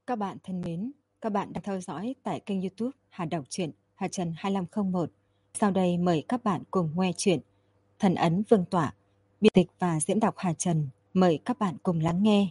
Các bạn thân mến, các bạn đang theo dõi tại kênh YouTube Hà Đọc Truyện Hà Trần 2501. Sau đây mời các bạn cùng nghe chuyện Thần ấn Vương tọa, biên dịch và diễn đọc Hà Trần. Mời các bạn cùng lắng nghe.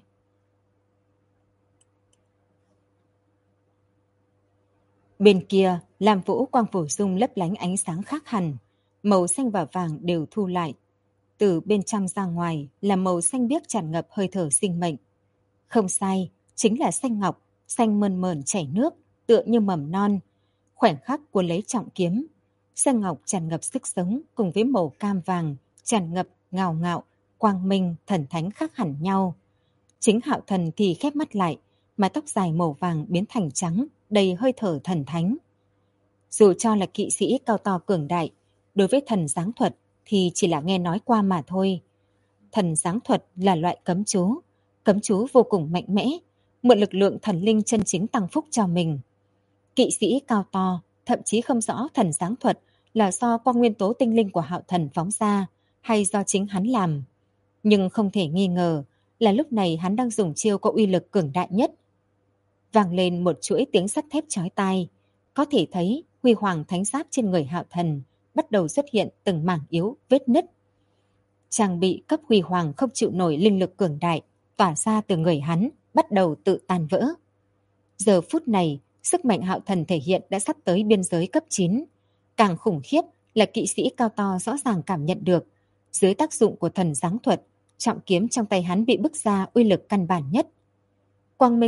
Bên kia, Lam Vũ quang phổ dung lấp lánh ánh sáng khác hẳn, màu xanh và vàng đều thu lại. Từ bên trong ra ngoài là màu xanh biếc tràn ngập hơi thở sinh mệnh. Không sai, chính là xanh ngọc, xanh mơn mởn chảy nước, tựa như mầm non. Khoảnh khắc cuốn lấy trọng kiếm, xanh ngọc tràn ngập sức sống cùng với màu cam vàng tràn ngập ngào ngạo, quang minh, thần thánh khác hẳn nhau. Chính Hạo Thần thì khép mắt lại, mái tóc dài màu vàng biến thành trắng, đầy hơi thở thần thánh. Dù cho là kỵ sĩ cao to cường đại, đối với thần giáng thuật thì chỉ là nghe nói qua mà thôi. Thần giáng thuật là loại cấm chú vô cùng mạnh mẽ, mượn lực lượng thần linh chân chính tăng phúc cho mình. Kỵ sĩ cao to thậm chí không rõ thần giáng thuật là do qua nguyên tố tinh linh của Hạo Thần phóng ra hay do chính hắn làm. Nhưng không thể nghi ngờ là lúc này hắn đang dùng chiêu có uy lực cường đại nhất. Vang lên một chuỗi tiếng sắt thép chói tai, có thể thấy huy hoàng thánh giáp trên người Hạo Thần bắt đầu xuất hiện từng mảng yếu vết nứt. Trang bị cấp huy hoàng không chịu nổi linh lực cường đại tỏa ra từ người hắn bắt đầu tự tan vỡ. Giờ phút này, sức mạnh Hạo Thần thể hiện đã sắp tới biên giới cấp 9. Càng khủng khiếp là kỵ sĩ cao to rõ ràng cảm nhận được, dưới tác dụng của thần giáng thuật, trọng kiếm trong tay hắn bị bức ra uy lực căn bản nhất. Quang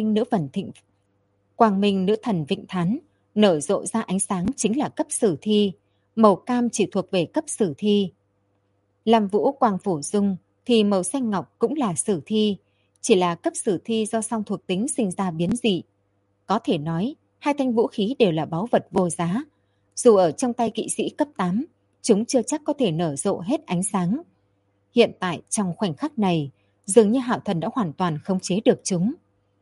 Minh nữ thần Vịnh Thán nở rộ ra ánh sáng chính là cấp sử thi, màu cam chỉ thuộc về cấp sử thi. Lam Vũ quang phổ dung thì màu xanh ngọc cũng là sử thi, chỉ là cấp sử thi do song thuộc tính sinh ra biến dị. Có thể nói, hai thanh vũ khí đều là báu vật vô giá. Dù ở trong tay kỵ sĩ cấp 8, chúng chưa chắc có thể nở rộ hết ánh sáng. Hiện tại trong khoảnh khắc này, dường như Hạo Thần đã hoàn toàn khống chế được chúng.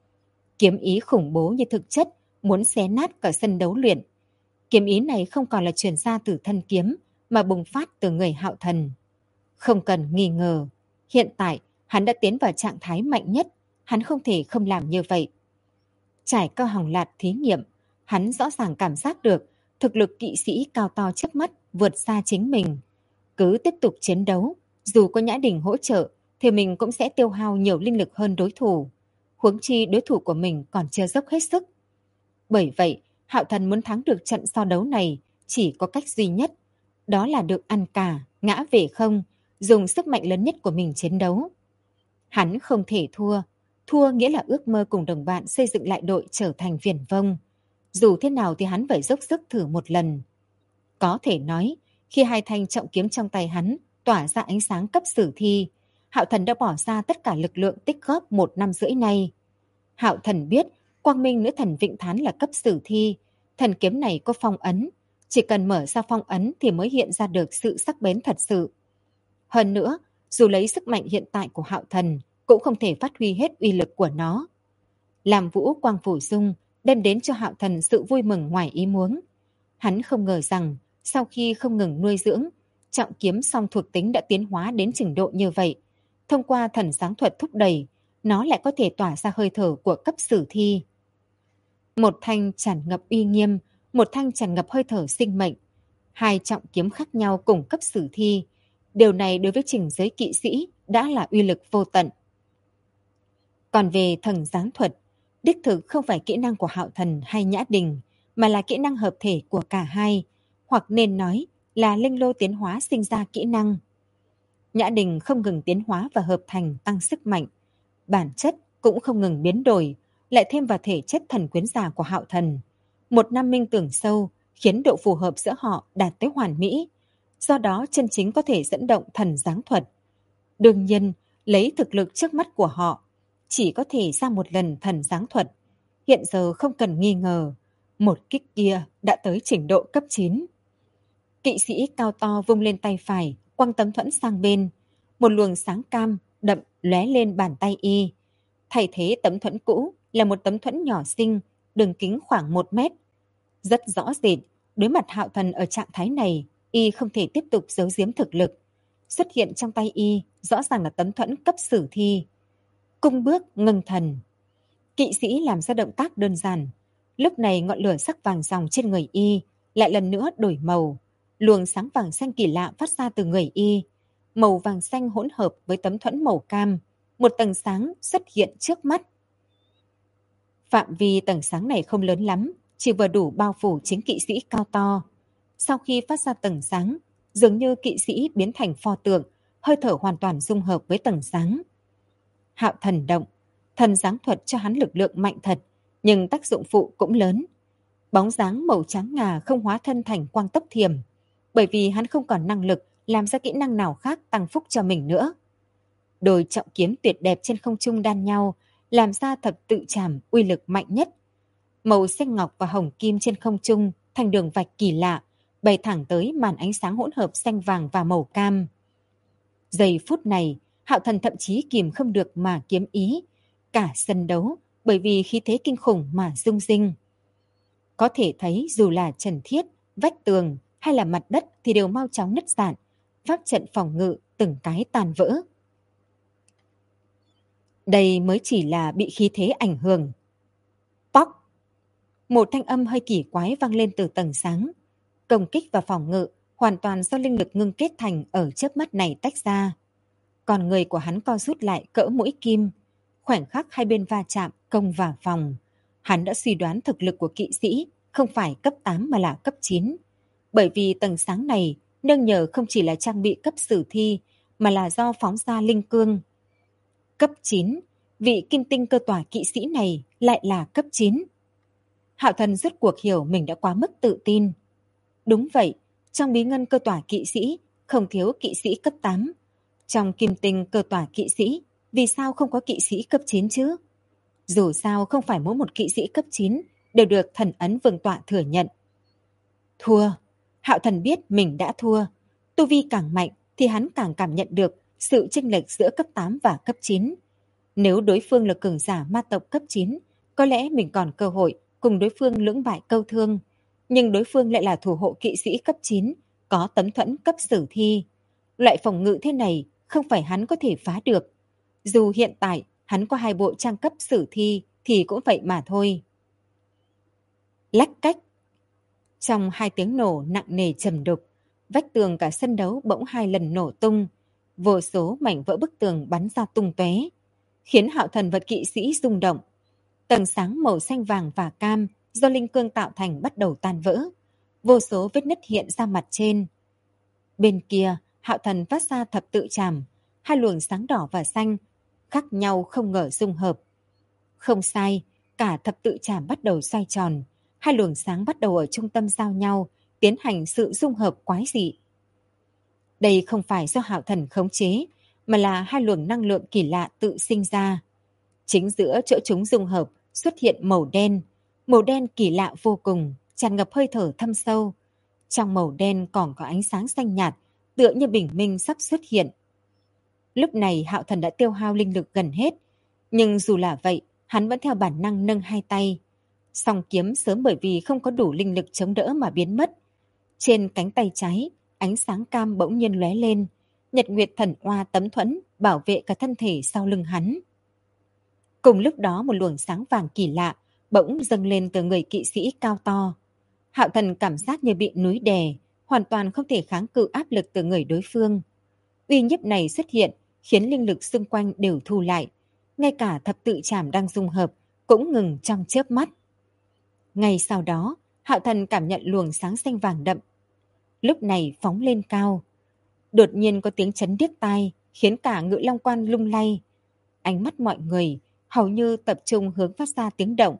Kiếm ý khủng bố như thực chất, muốn xé nát cả sân đấu luyện. Kiếm ý này không còn là truyền ra từ thân kiếm, mà bùng phát từ người Hạo Thần. Không cần nghi ngờ, hiện tại hắn đã tiến vào trạng thái mạnh nhất, hắn không thể không làm như vậy. Trải qua Hồng Lạt thí nghiệm, hắn rõ ràng cảm giác được thực lực kỵ sĩ cao to trước mắt vượt xa chính mình. Cứ tiếp tục chiến đấu, dù có Nhã Đình hỗ trợ thì mình cũng sẽ tiêu hao nhiều linh lực hơn đối thủ. Huống chi đối thủ của mình còn chưa dốc hết sức. Bởi vậy, Hạo Thần muốn thắng được trận so đấu này chỉ có cách duy nhất, đó là được ăn cả, ngã về không, dùng sức mạnh lớn nhất của mình chiến đấu. Hắn không thể thua, thua nghĩa là ước mơ cùng đồng bạn xây dựng lại đội trở thành viển vông. Dù thế nào thì hắn phải dốc sức thử một lần. Có thể nói, khi hai thanh trọng kiếm trong tay hắn tỏa ra ánh sáng cấp sử thi, Hạo Thần đã bỏ ra tất cả lực lượng tích góp 1 năm rưỡi nay. Hạo Thần biết Quang Minh nữ thần Vịnh Thán là cấp sử thi, thần kiếm này có phong ấn, chỉ cần mở ra phong ấn thì mới hiện ra được sự sắc bén thật sự. Hơn nữa, dù lấy sức mạnh hiện tại của Hạo Thần cũng không thể phát huy hết uy lực của nó. Làm Vũ quang phổ dung đem đến cho Hạo Thần sự vui mừng ngoài ý muốn. Hắn không ngờ rằng sau khi không ngừng nuôi dưỡng, trọng kiếm song thuộc tính đã tiến hóa đến trình độ như vậy. Thông qua thần giáng thuật thúc đẩy, nó lại có thể tỏa ra hơi thở của cấp sử thi. Một thanh tràn ngập uy nghiêm, một thanh tràn ngập hơi thở sinh mệnh. Hai trọng kiếm khác nhau cùng cấp sử thi. Điều này đối với trình giới kỵ sĩ đã là uy lực vô tận. Còn về thần giáng thuật, đích thực không phải kỹ năng của Hạo Thần hay Nhã Đình, mà là kỹ năng hợp thể của cả hai, hoặc nên nói là linh lô tiến hóa sinh ra kỹ năng. Nhã Đình không ngừng tiến hóa và hợp thành tăng sức mạnh, bản chất cũng không ngừng biến đổi, lại thêm vào thể chất thần quyến giả của Hạo Thần. Một năm minh tưởng sâu khiến độ phù hợp giữa họ đạt tới hoàn mỹ, do đó chân chính có thể dẫn động thần giáng thuật. Đương nhiên, lấy thực lực trước mắt của họ, chỉ có thể ra một lần thần giáng thuật. Hiện giờ không cần nghi ngờ, một kích kia đã tới trình độ cấp 9. Kỵ sĩ cao to vung lên tay phải, quăng tấm thuẫn sang bên. Một luồng sáng cam đậm lóe lên bàn tay y. Thay thế tấm thuẫn cũ là một tấm thuẫn nhỏ xinh, đường kính khoảng 1 mét. Rất rõ rệt, đối mặt Hạo Thần ở trạng thái này, y không thể tiếp tục giấu giếm thực lực. Xuất hiện trong tay y rõ ràng là tấm thuẫn cấp sử thi. Cung bước ngưng thần. Kỵ sĩ làm ra động tác đơn giản. Lúc này ngọn lửa sắc vàng ròng trên người y lại lần nữa đổi màu. Luồng sáng vàng xanh kỳ lạ phát ra từ người y. Màu vàng xanh hỗn hợp với tấm thuẫn màu cam. Một tầng sáng xuất hiện trước mắt. Phạm vi tầng sáng này không lớn lắm, chỉ vừa đủ bao phủ chính kỵ sĩ cao to. Sau khi phát ra tầng sáng, dường như kỵ sĩ biến thành pho tượng, hơi thở hoàn toàn dung hợp với tầng sáng. Hạo thần động, thần giáng thuật cho hắn lực lượng mạnh thật, nhưng tác dụng phụ cũng lớn. Bóng dáng màu trắng ngà không hóa thân thành quang tốc thiểm, bởi vì hắn không còn năng lực làm ra kỹ năng nào khác tăng phúc cho mình nữa. Đôi trọng kiếm tuyệt đẹp trên không trung đan nhau, làm ra thập tự trảm uy lực mạnh nhất. Màu xanh ngọc và hồng kim trên không trung thành đường vạch kỳ lạ, bay thẳng tới màn ánh sáng hỗn hợp xanh vàng và màu cam. Giây phút này, Hạo Thần thậm chí kìm không được mà kiếm ý. Cả sân đấu, bởi vì khí thế kinh khủng mà rung rinh. Có thể thấy dù là trần thiết, vách tường hay là mặt đất thì đều mau chóng nứt rạn, pháp trận phòng ngự từng cái tàn vỡ. Đây mới chỉ là bị khí thế ảnh hưởng. Póc! Một thanh âm hơi kỳ quái vang lên từ tầng sáng. Công kích và phòng ngự hoàn toàn do linh lực ngưng kết thành ở chớp mắt này tách ra. Còn người của hắn co rút lại cỡ mũi kim. Khoảnh khắc hai bên va chạm, công và phòng. Hắn đã suy đoán thực lực của kỵ sĩ không phải cấp 8 mà là cấp 9. Bởi vì tầng sáng này nương nhờ không chỉ là trang bị cấp sử thi mà là do phóng ra linh cương. Cấp 9, vị kim tinh cơ tỏa kỵ sĩ này lại là cấp 9. Hạo Thần rốt cuộc hiểu mình đã quá mức tự tin. Đúng vậy, trong bí ngân cơ tỏa kỵ sĩ không thiếu kỵ sĩ cấp 8. Trong kim tinh cơ tỏa kỵ sĩ, vì sao không có kỵ sĩ cấp 9 chứ? Dù sao không phải mỗi một kỵ sĩ cấp 9 đều được thần ấn vương tọa thừa nhận. Thua. Hạo Thần biết mình đã thua. Tu vi càng mạnh thì hắn càng cảm nhận được sự chênh lệch giữa cấp 8 và cấp 9. Nếu đối phương là cường giả ma tộc cấp 9, có lẽ mình còn cơ hội cùng đối phương lưỡng bại câu thương. Nhưng đối phương lại là thủ hộ kỵ sĩ cấp 9, có tấm thuẫn cấp sử thi. Loại phòng ngự thế này không phải hắn có thể phá được. Dù hiện tại hắn có 2 bộ trang cấp sử thi thì cũng vậy mà thôi. Lách cách. Trong 2 tiếng nổ nặng nề trầm đục, vách tường cả sân đấu bỗng 2 lần nổ tung. Vô số mảnh vỡ bức tường bắn ra tung tóe, khiến Hạo Thần và kỵ sĩ rung động. Tầng sáng màu xanh vàng và cam do linh cương tạo thành bắt đầu tan vỡ. Vô số vết nứt hiện ra mặt trên. Bên kia, Hạo Thần phát ra thập tự trảm, 2 luồng sáng đỏ và xanh khác nhau không ngờ dung hợp. Không sai, cả thập tự trảm bắt đầu xoay tròn, 2 luồng sáng bắt đầu ở trung tâm giao nhau, tiến hành sự dung hợp quái dị. Đây không phải do Hạo Thần khống chế, mà là 2 luồng năng lượng kỳ lạ tự sinh ra. Chính giữa chỗ chúng dung hợp xuất hiện màu đen kỳ lạ vô cùng, tràn ngập hơi thở thâm sâu. Trong màu đen còn có ánh sáng xanh nhạt, tựa như bình minh sắp xuất hiện. Lúc này Hạo Thần đã tiêu hao linh lực gần hết, nhưng dù là vậy, hắn vẫn theo bản năng nâng 2 tay. Song kiếm sớm bởi vì không có đủ linh lực chống đỡ mà biến mất. Trên cánh tay trái, ánh sáng cam bỗng nhiên lóe lên, Nhật Nguyệt Thần Oa tấm thuẫn bảo vệ cả thân thể sau lưng hắn. Cùng lúc đó một luồng sáng vàng kỳ lạ bỗng dâng lên từ người kỵ sĩ cao to. Hạo Thần cảm giác như bị núi đè, hoàn toàn không thể kháng cự áp lực từ người đối phương. Uy nhiếp này xuất hiện khiến linh lực xung quanh đều thu lại, ngay cả thập tự trảm đang dung hợp cũng ngừng trong chớp mắt. Ngay sau đó, Hạo Thần cảm nhận luồng sáng xanh vàng đậm. Lúc này phóng lên cao. Đột nhiên có tiếng chấn điếc tai, khiến cả Ngự Long Quan lung lay. Ánh mắt mọi người hầu như tập trung hướng phát ra tiếng động.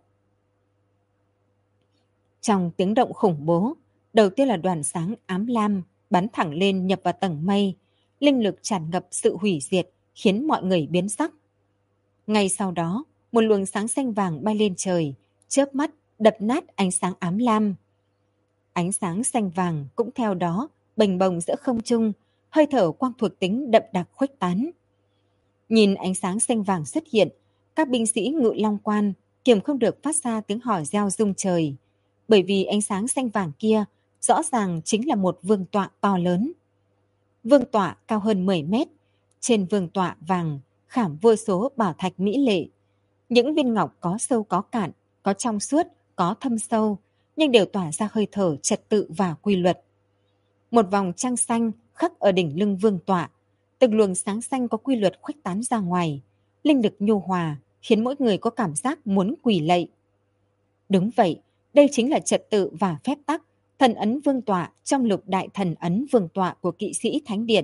Trong tiếng động khủng bố, đầu tiên là đoàn sáng ám lam bắn thẳng lên nhập vào tầng mây, linh lực tràn ngập sự hủy diệt, khiến mọi người biến sắc. Ngay sau đó, một luồng sáng xanh vàng bay lên trời, chớp mắt đập nát ánh sáng ám lam. Ánh sáng xanh vàng cũng theo đó bềnh bồng giữa không trung, hơi thở quang thuộc tính đậm đặc khuếch tán. Nhìn ánh sáng xanh vàng xuất hiện, các binh sĩ Ngự Long Quan kiềm không được phát ra tiếng hỏi reo rung trời, bởi vì ánh sáng xanh vàng kia rõ ràng chính là một vương tọa to lớn. Vương tọa cao hơn 10 mét, trên vương tọa vàng khảm vô số bảo thạch mỹ lệ. Những viên ngọc có sâu có cạn, có trong suốt, có thâm sâu, nhưng đều tỏa ra hơi thở trật tự và quy luật. Một vòng trăng xanh khắc ở đỉnh lưng vương tọa, từng luồng sáng xanh có quy luật khuếch tán ra ngoài, linh lực nhu hòa, khiến mỗi người có cảm giác muốn quỳ lạy. Đúng vậy, đây chính là trật tự và phép tắc, thần ấn vương tọa trong lục đại thần ấn vương tọa của kỵ sĩ Thánh Điện.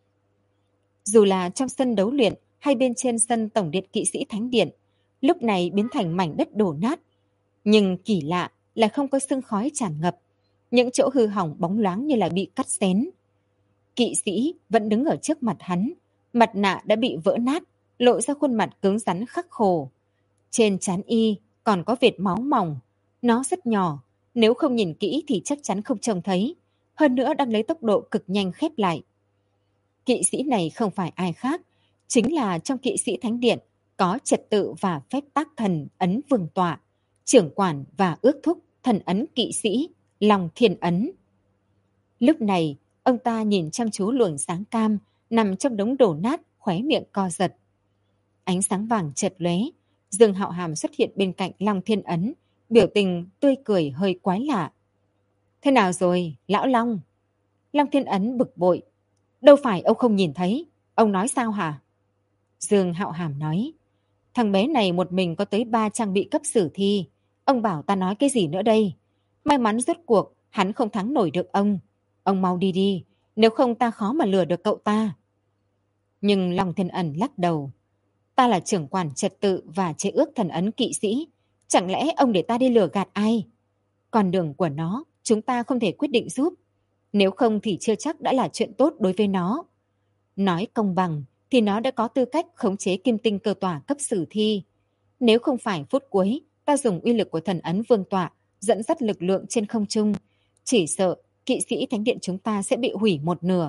Dù là trong sân đấu luyện hay bên trên sân tổng điện kỵ sĩ Thánh Điện, lúc này biến thành mảnh đất đổ nát. Nhưng kỳ lạ là không có sương khói tràn ngập, những chỗ hư hỏng bóng loáng như là bị cắt xén. Kỵ sĩ vẫn đứng ở trước mặt hắn, mặt nạ đã bị vỡ nát, lộ ra khuôn mặt cứng rắn khắc khổ. Trên trán y còn có vệt máu mỏng, nó rất nhỏ, nếu không nhìn kỹ thì chắc chắn không trông thấy, hơn nữa đang lấy tốc độ cực nhanh khép lại. Kỵ sĩ này không phải ai khác, chính là trong kỵ sĩ Thánh Điện có trật tự và phép tắc thần ấn vương tọa, trưởng quản và ước thúc thần ấn kỵ sĩ Long Thiên Ấn. Lúc này, ông ta nhìn chăm chú luồng sáng cam nằm trong đống đổ nát, khóe miệng co giật. Ánh sáng vàng chợt lóe, Dương Hạo Hàm xuất hiện bên cạnh Long Thiên Ấn, biểu tình tươi cười hơi quái lạ. Thế nào rồi, lão Long? Long Thiên Ấn bực bội. Đâu phải ông không nhìn thấy, ông nói sao hả? Dương Hạo Hàm nói, thằng bé này một mình có tới 3 trang bị cấp sử thi. Ông bảo ta nói cái gì nữa đây? May mắn rốt cuộc, hắn không thắng nổi được ông. Ông mau đi đi, nếu không ta khó mà lừa được cậu ta. Nhưng Long Thiên Ẩn lắc đầu. Ta là trưởng quản trật tự và chế ước thần ấn kỵ sĩ. Chẳng lẽ ông để ta đi lừa gạt ai? Con đường của nó, chúng ta không thể quyết định giúp. Nếu không thì chưa chắc đã là chuyện tốt đối với nó. Nói công bằng thì nó đã có tư cách khống chế kim tinh cơ tỏa cấp sử thi. Nếu không phải phút cuối, ta dùng uy lực của thần ấn vương tọa dẫn dắt lực lượng trên không trung, chỉ sợ kỵ sĩ Thánh Điện chúng ta sẽ bị hủy một nửa.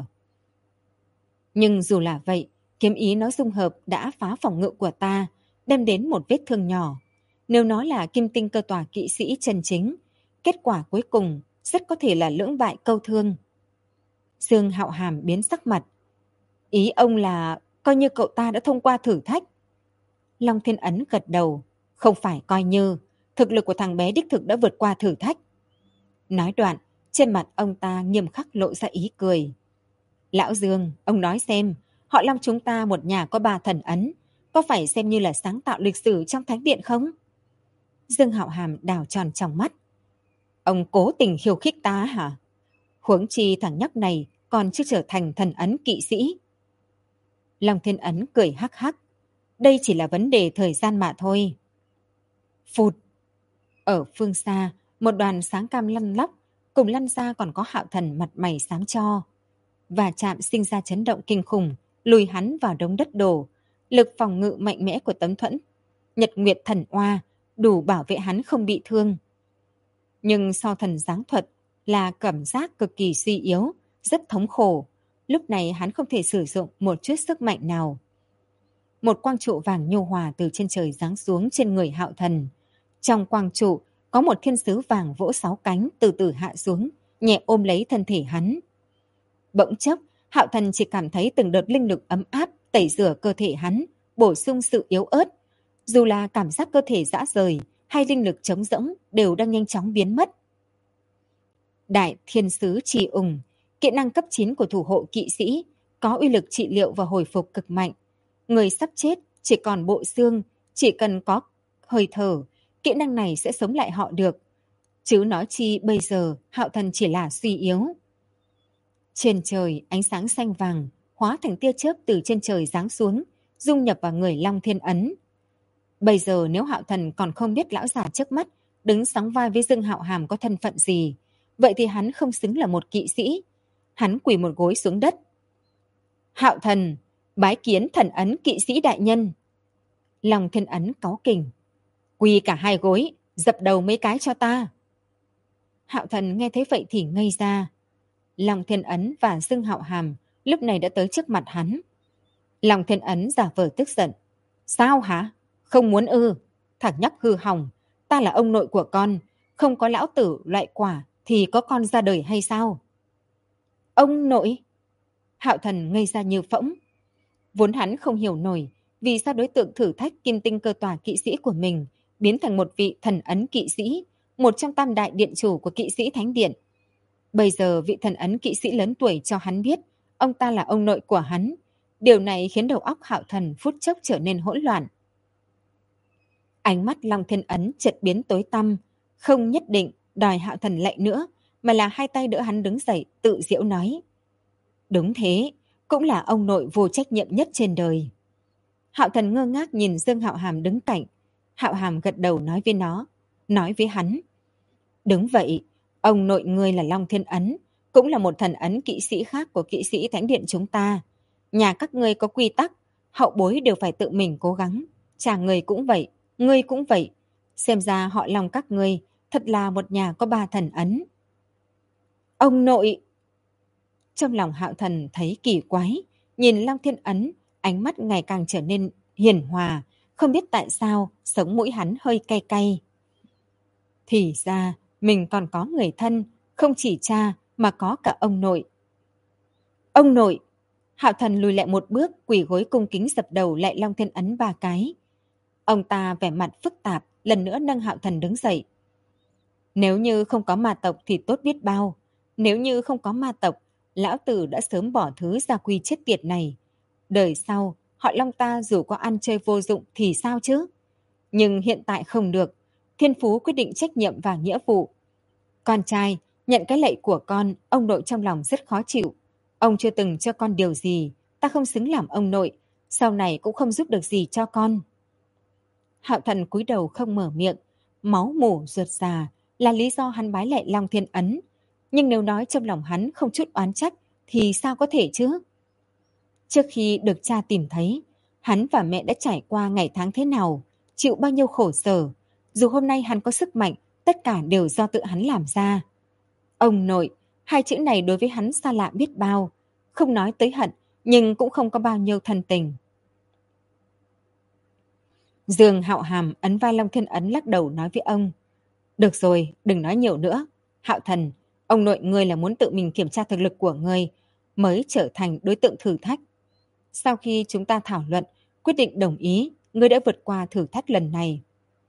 Nhưng dù là vậy, kiếm ý nó dung hợp đã phá phòng ngự của ta, đem đến một vết thương nhỏ. Nếu nó là kim tinh cơ tỏa kỵ sĩ chân chính, kết quả cuối cùng rất có thể là lưỡng bại câu thương. Dương Hạo Hàm biến sắc mặt. Ý ông là coi như cậu ta đã thông qua thử thách. Long Thiên Ấn gật đầu. Không phải coi như, thực lực của thằng bé đích thực đã vượt qua thử thách. Nói đoạn, trên mặt ông ta nghiêm khắc lộ ra ý cười. Lão Dương, ông nói xem, họ Long chúng ta một nhà có 3 thần ấn, có phải xem như là sáng tạo lịch sử trong Thánh Điện không? Dương Hạo Hàm đào tròn trong mắt. Ông cố tình khiêu khích ta hả? Huống chi thằng nhóc này còn chưa trở thành thần ấn kỵ sĩ. Long Thiên Ấn cười hắc hắc. Đây chỉ là vấn đề thời gian mà thôi. Phụt! Ở phương xa, một đoàn sáng cam lăn lóc, cùng lăn ra còn có Hạo Thần mặt mày xám cho. Và chạm sinh ra chấn động kinh khủng, lùi hắn vào đống đất đổ. Lực phòng ngự mạnh mẽ của tấm thuẫn Nhật Nguyệt Thần Oa đủ bảo vệ hắn không bị thương. Nhưng so thần giáng thuật là cảm giác cực kỳ suy yếu, rất thống khổ. Lúc này hắn không thể sử dụng một chút sức mạnh nào. Một quang trụ vàng nhu hòa từ trên trời giáng xuống trên người Hạo Thần. Trong quang trụ có một thiên sứ vàng vỗ 6 cánh từ từ hạ xuống, nhẹ ôm lấy thân thể hắn. Bỗng chốc, Hạo Thần chỉ cảm thấy từng đợt linh lực ấm áp tẩy rửa cơ thể hắn, bổ sung sự yếu ớt. Dù là cảm giác cơ thể rã rời hay linh lực trống rỗng đều đang nhanh chóng biến mất. Đại Thiên Sứ Trì Ủng, kỹ năng cấp 9 của thủ hộ kỵ sĩ, có uy lực trị liệu và hồi phục cực mạnh. Người sắp chết chỉ còn bộ xương, chỉ cần có hơi thở, kỹ năng này sẽ sống lại họ được. Chứ nói chi bây giờ Hạo Thần chỉ là suy yếu. Trên trời ánh sáng xanh vàng hóa thành tia chớp từ trên trời giáng xuống, dung nhập vào người Long Thiên Ấn. Bây giờ nếu Hạo Thần còn không biết lão già trước mắt đứng sóng vai với Dương Hạo Hàm có thân phận gì, vậy thì hắn không xứng là một kỵ sĩ. Hắn quỳ một gối xuống đất. Hạo Thần, bái kiến thần ấn kỵ sĩ đại nhân. Long Thiên Ấn cáu kỉnh. Quỳ cả 2 gối, dập đầu mấy cái cho ta. Hạo Thần nghe thấy vậy thì ngây ra. Long Thiên Ấn và Dương Hạo Hàm lúc này đã tới trước mặt hắn. Long Thiên Ấn giả vờ tức giận. Sao hả? Không muốn ư? Thằng nhóc hư hỏng, ta là ông nội của con, không có lão tử loại quả thì có con ra đời hay sao? Ông nội? Hạo Thần ngây ra như phỗng. Vốn hắn không hiểu nổi vì sao đối tượng thử thách kim tinh cơ tòa kỵ sĩ của mình biến thành một vị thần ấn kỵ sĩ, một trong tam đại điện chủ của kỵ sĩ thánh điện. Bây giờ vị thần ấn kỵ sĩ lớn tuổi cho hắn biết ông ta là ông nội của hắn. Điều này khiến đầu óc Hạo Thần phút chốc trở nên hỗn loạn. Ánh mắt Long Thiên Ấn chợt biến tối tăm, không nhất định đòi Hạo Thần lạy nữa, mà là hai tay đỡ hắn đứng dậy, tự giễu nói. Đúng thế, cũng là ông nội vô trách nhiệm nhất trên đời. Hạo Thần ngơ ngác nhìn Dương Hạo Hàm đứng cạnh. Hạo Hàm gật đầu nói với hắn. Đúng vậy, ông nội ngươi là Long Thiên Ấn, cũng là một thần ấn kỵ sĩ khác của kỵ sĩ thánh điện chúng ta. Nhà các ngươi có quy tắc, hậu bối đều phải tự mình cố gắng. Cha ngươi cũng vậy, ngươi cũng vậy. Xem ra họ Long các ngươi thật là một nhà có ba thần ấn. Ông nội! Trong lòng Hạo Thần thấy kỳ quái, nhìn Long Thiên Ấn, ánh mắt ngày càng trở nên hiền hòa, không biết tại sao sống mũi hắn hơi cay cay. Thì ra mình còn có người thân, không chỉ cha mà có cả ông nội. Ông nội! Hạo Thần lùi lại một bước, quỳ gối cung kính dập đầu lại Long Thiên Ấn 3 cái. Ông ta vẻ mặt phức tạp, lần nữa nâng Hạo Thần đứng dậy. Nếu như không có ma tộc thì tốt biết bao. Nếu như không có ma tộc, lão tử đã sớm bỏ thứ gia quy chết tiệt này. Đời sau, họ Long ta dù có ăn chơi vô dụng thì sao chứ? Nhưng hiện tại không được. Thiên Phú quyết định trách nhiệm và nghĩa vụ. Con trai, nhận cái lạy của con, ông nội trong lòng rất khó chịu. Ông chưa từng cho con điều gì, ta không xứng làm ông nội, sau này cũng không giúp được gì cho con. Hạo Thần cúi đầu không mở miệng, máu mủ ruột già là lý do hắn bái lạy Long Thiên Ấn. Nhưng nếu nói trong lòng hắn không chút oán trách thì sao có thể chứ? Trước khi được cha tìm thấy, hắn và mẹ đã trải qua ngày tháng thế nào, chịu bao nhiêu khổ sở. Dù hôm nay hắn có sức mạnh, tất cả đều do tự hắn làm ra. Ông nội, hai chữ này đối với hắn xa lạ biết bao. Không nói tới hận, nhưng cũng không có bao nhiêu thân tình. Dương Hạo Hàm ấn vai Long Thiên Ấn lắc đầu nói với ông. Được rồi, đừng nói nhiều nữa. Hạo Thần, ông nội ngươi là muốn tự mình kiểm tra thực lực của ngươi, mới trở thành đối tượng thử thách. Sau khi chúng ta thảo luận, quyết định đồng ý, ngươi đã vượt qua thử thách lần này.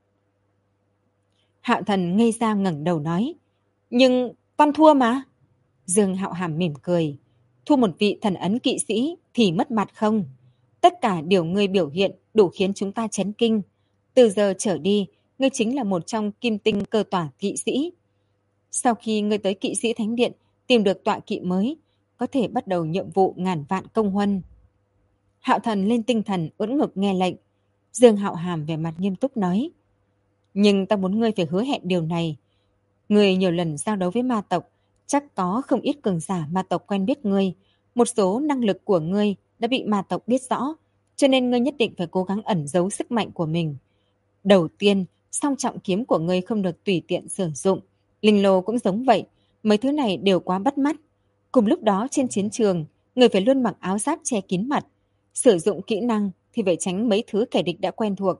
Hạo Thần ngây ra ngẩng đầu nói. Nhưng con thua mà. Dương Hạo Hàm mỉm cười. Thua một vị thần ấn kỵ sĩ thì mất mặt không? Tất cả điều ngươi biểu hiện đủ khiến chúng ta chấn kinh. Từ giờ trở đi, ngươi chính là một trong kim tinh cơ tỏa kỵ sĩ. Sau khi ngươi tới kỵ sĩ thánh điện tìm được tọa kỵ mới, có thể bắt đầu nhiệm vụ ngàn vạn công huân. Hạo Thần lên tinh thần ưỡn ngực nghe lệnh. Dương Hạo Hàm vẻ mặt nghiêm túc nói. Nhưng ta muốn ngươi phải hứa hẹn điều này. Ngươi nhiều lần giao đấu với ma tộc, chắc có không ít cường giả ma tộc quen biết ngươi. Một số năng lực của ngươi đã bị ma tộc biết rõ, cho nên ngươi nhất định phải cố gắng ẩn giấu sức mạnh của mình. Đầu tiên, song trọng kiếm của ngươi không được tùy tiện sử dụng. Linh lô cũng giống vậy, mấy thứ này đều quá bắt mắt. Cùng lúc đó trên chiến trường, ngươi phải luôn mặc áo giáp che kín mặt. Sử dụng kỹ năng thì phải tránh mấy thứ kẻ địch đã quen thuộc.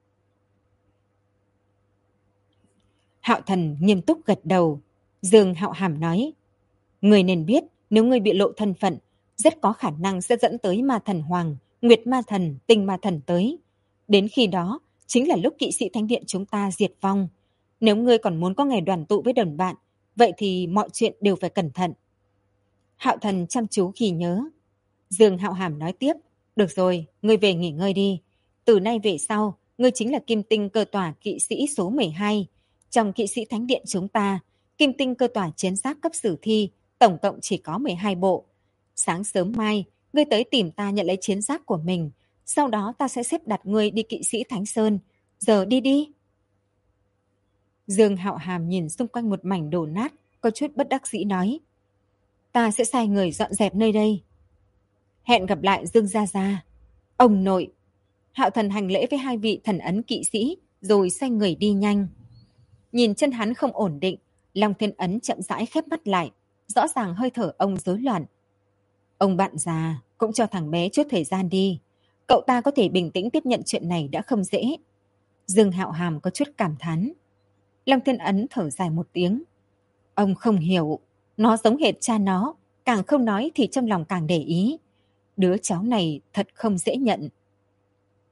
Hạo Thần nghiêm túc gật đầu. Dương Hạo Hàm nói. Ngươi nên biết, nếu ngươi bị lộ thân phận, rất có khả năng sẽ dẫn tới ma thần hoàng, nguyệt ma thần, tinh ma thần tới. Đến khi đó, chính là lúc kỵ sĩ thánh điện chúng ta diệt vong. Nếu ngươi còn muốn có ngày đoàn tụ với đồng bạn, vậy thì mọi chuyện đều phải cẩn thận. Hạo Thần chăm chú ghi nhớ. Dương Hạo Hàm nói tiếp. Được rồi, ngươi về nghỉ ngơi đi. Từ nay về sau, ngươi chính là kim tinh cơ tỏa kỵ sĩ số 12. Trong kỵ sĩ thánh điện chúng ta, kim tinh cơ tỏa chiến giáp cấp sử thi, tổng cộng chỉ có 12 bộ. Sáng sớm mai, ngươi tới tìm ta nhận lấy chiến giáp của mình. Sau đó ta sẽ xếp đặt ngươi đi kỵ sĩ Thánh Sơn. Giờ đi đi. Dương Hạo Hàm nhìn xung quanh một mảnh đổ nát, có chút bất đắc dĩ nói. Ta sẽ sai người dọn dẹp nơi đây. Hẹn gặp lại Dương Gia Gia. Ông nội. Hạo Thần hành lễ với hai vị thần ấn kỵ sĩ, rồi xoay người đi nhanh. Nhìn chân hắn không ổn định, Long Thiên Ấn chậm rãi khép mắt lại, rõ ràng hơi thở ông rối loạn. Ông bạn già, cũng cho thằng bé chút thời gian đi. Cậu ta có thể bình tĩnh tiếp nhận chuyện này đã không dễ. Dương Hạo Hàm có chút cảm thán. Long Thiên Ấn thở dài một tiếng. Ông không hiểu, nó giống hệt cha nó, càng không nói thì trong lòng càng để ý. Đứa cháu này thật không dễ nhận.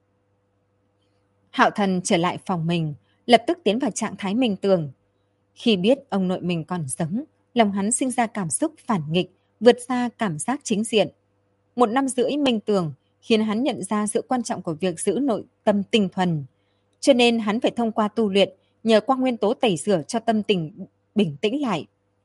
Hạo Thần trở lại phòng mình, lập tức tiến vào trạng thái minh tưởng. Khi biết ông nội mình còn sống, lòng hắn sinh ra cảm xúc phản nghịch, vượt xa cảm giác chính diện. 1 năm rưỡi minh tưởng khiến hắn nhận ra sự quan trọng của việc giữ nội tâm tinh thuần. Cho nên hắn phải thông qua tu luyện, nhờ quang nguyên tố tẩy rửa cho tâm tình bình tĩnh lại.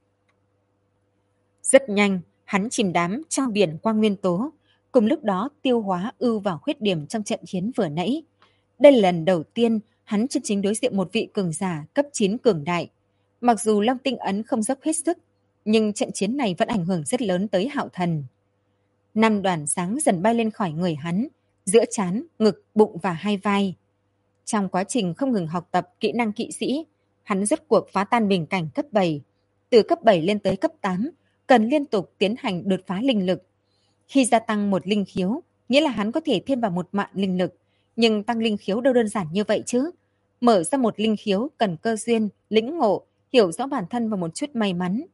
Rất nhanh, hắn chìm đắm trong biển quang nguyên tố, cùng lúc đó tiêu hóa ưu và khuyết điểm trong trận chiến vừa nãy. Đây là lần đầu tiên hắn chân chính đối diện một vị cường giả cấp 9 cường đại. Mặc dù Long Tinh Ấn không dốc hết sức, nhưng trận chiến này vẫn ảnh hưởng rất lớn tới Hạo Thần. 5 đoàn sáng dần bay lên khỏi người hắn, giữa trán, ngực, bụng và hai vai. Trong quá trình không ngừng học tập kỹ năng kỵ sĩ, hắn rốt cuộc phá tan bình cảnh cấp 7. Từ cấp 7 lên tới cấp 8, cần liên tục tiến hành đột phá linh lực. Khi gia tăng một linh khiếu, nghĩa là hắn có thể thêm vào một mạng linh lực. Nhưng tăng linh khiếu đâu đơn giản như vậy chứ. Mở ra một linh khiếu cần cơ duyên, lĩnh ngộ, hiểu rõ bản thân và một chút may mắn.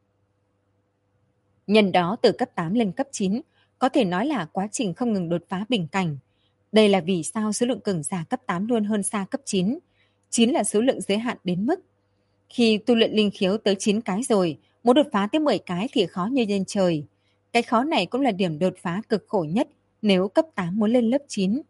Nhân đó từ cấp 8 lên cấp 9, có thể nói là quá trình không ngừng đột phá bình cảnh. Đây là vì sao số lượng cường giả cấp 8 luôn hơn xa cấp 9. 9 là số lượng giới hạn đến mức. Khi tu luyện linh khiếu tới 9 cái rồi, muốn đột phá tới 10 cái thì khó như lên trời. Cái khó này cũng là điểm đột phá cực khổ nhất nếu cấp 8 muốn lên lớp 9.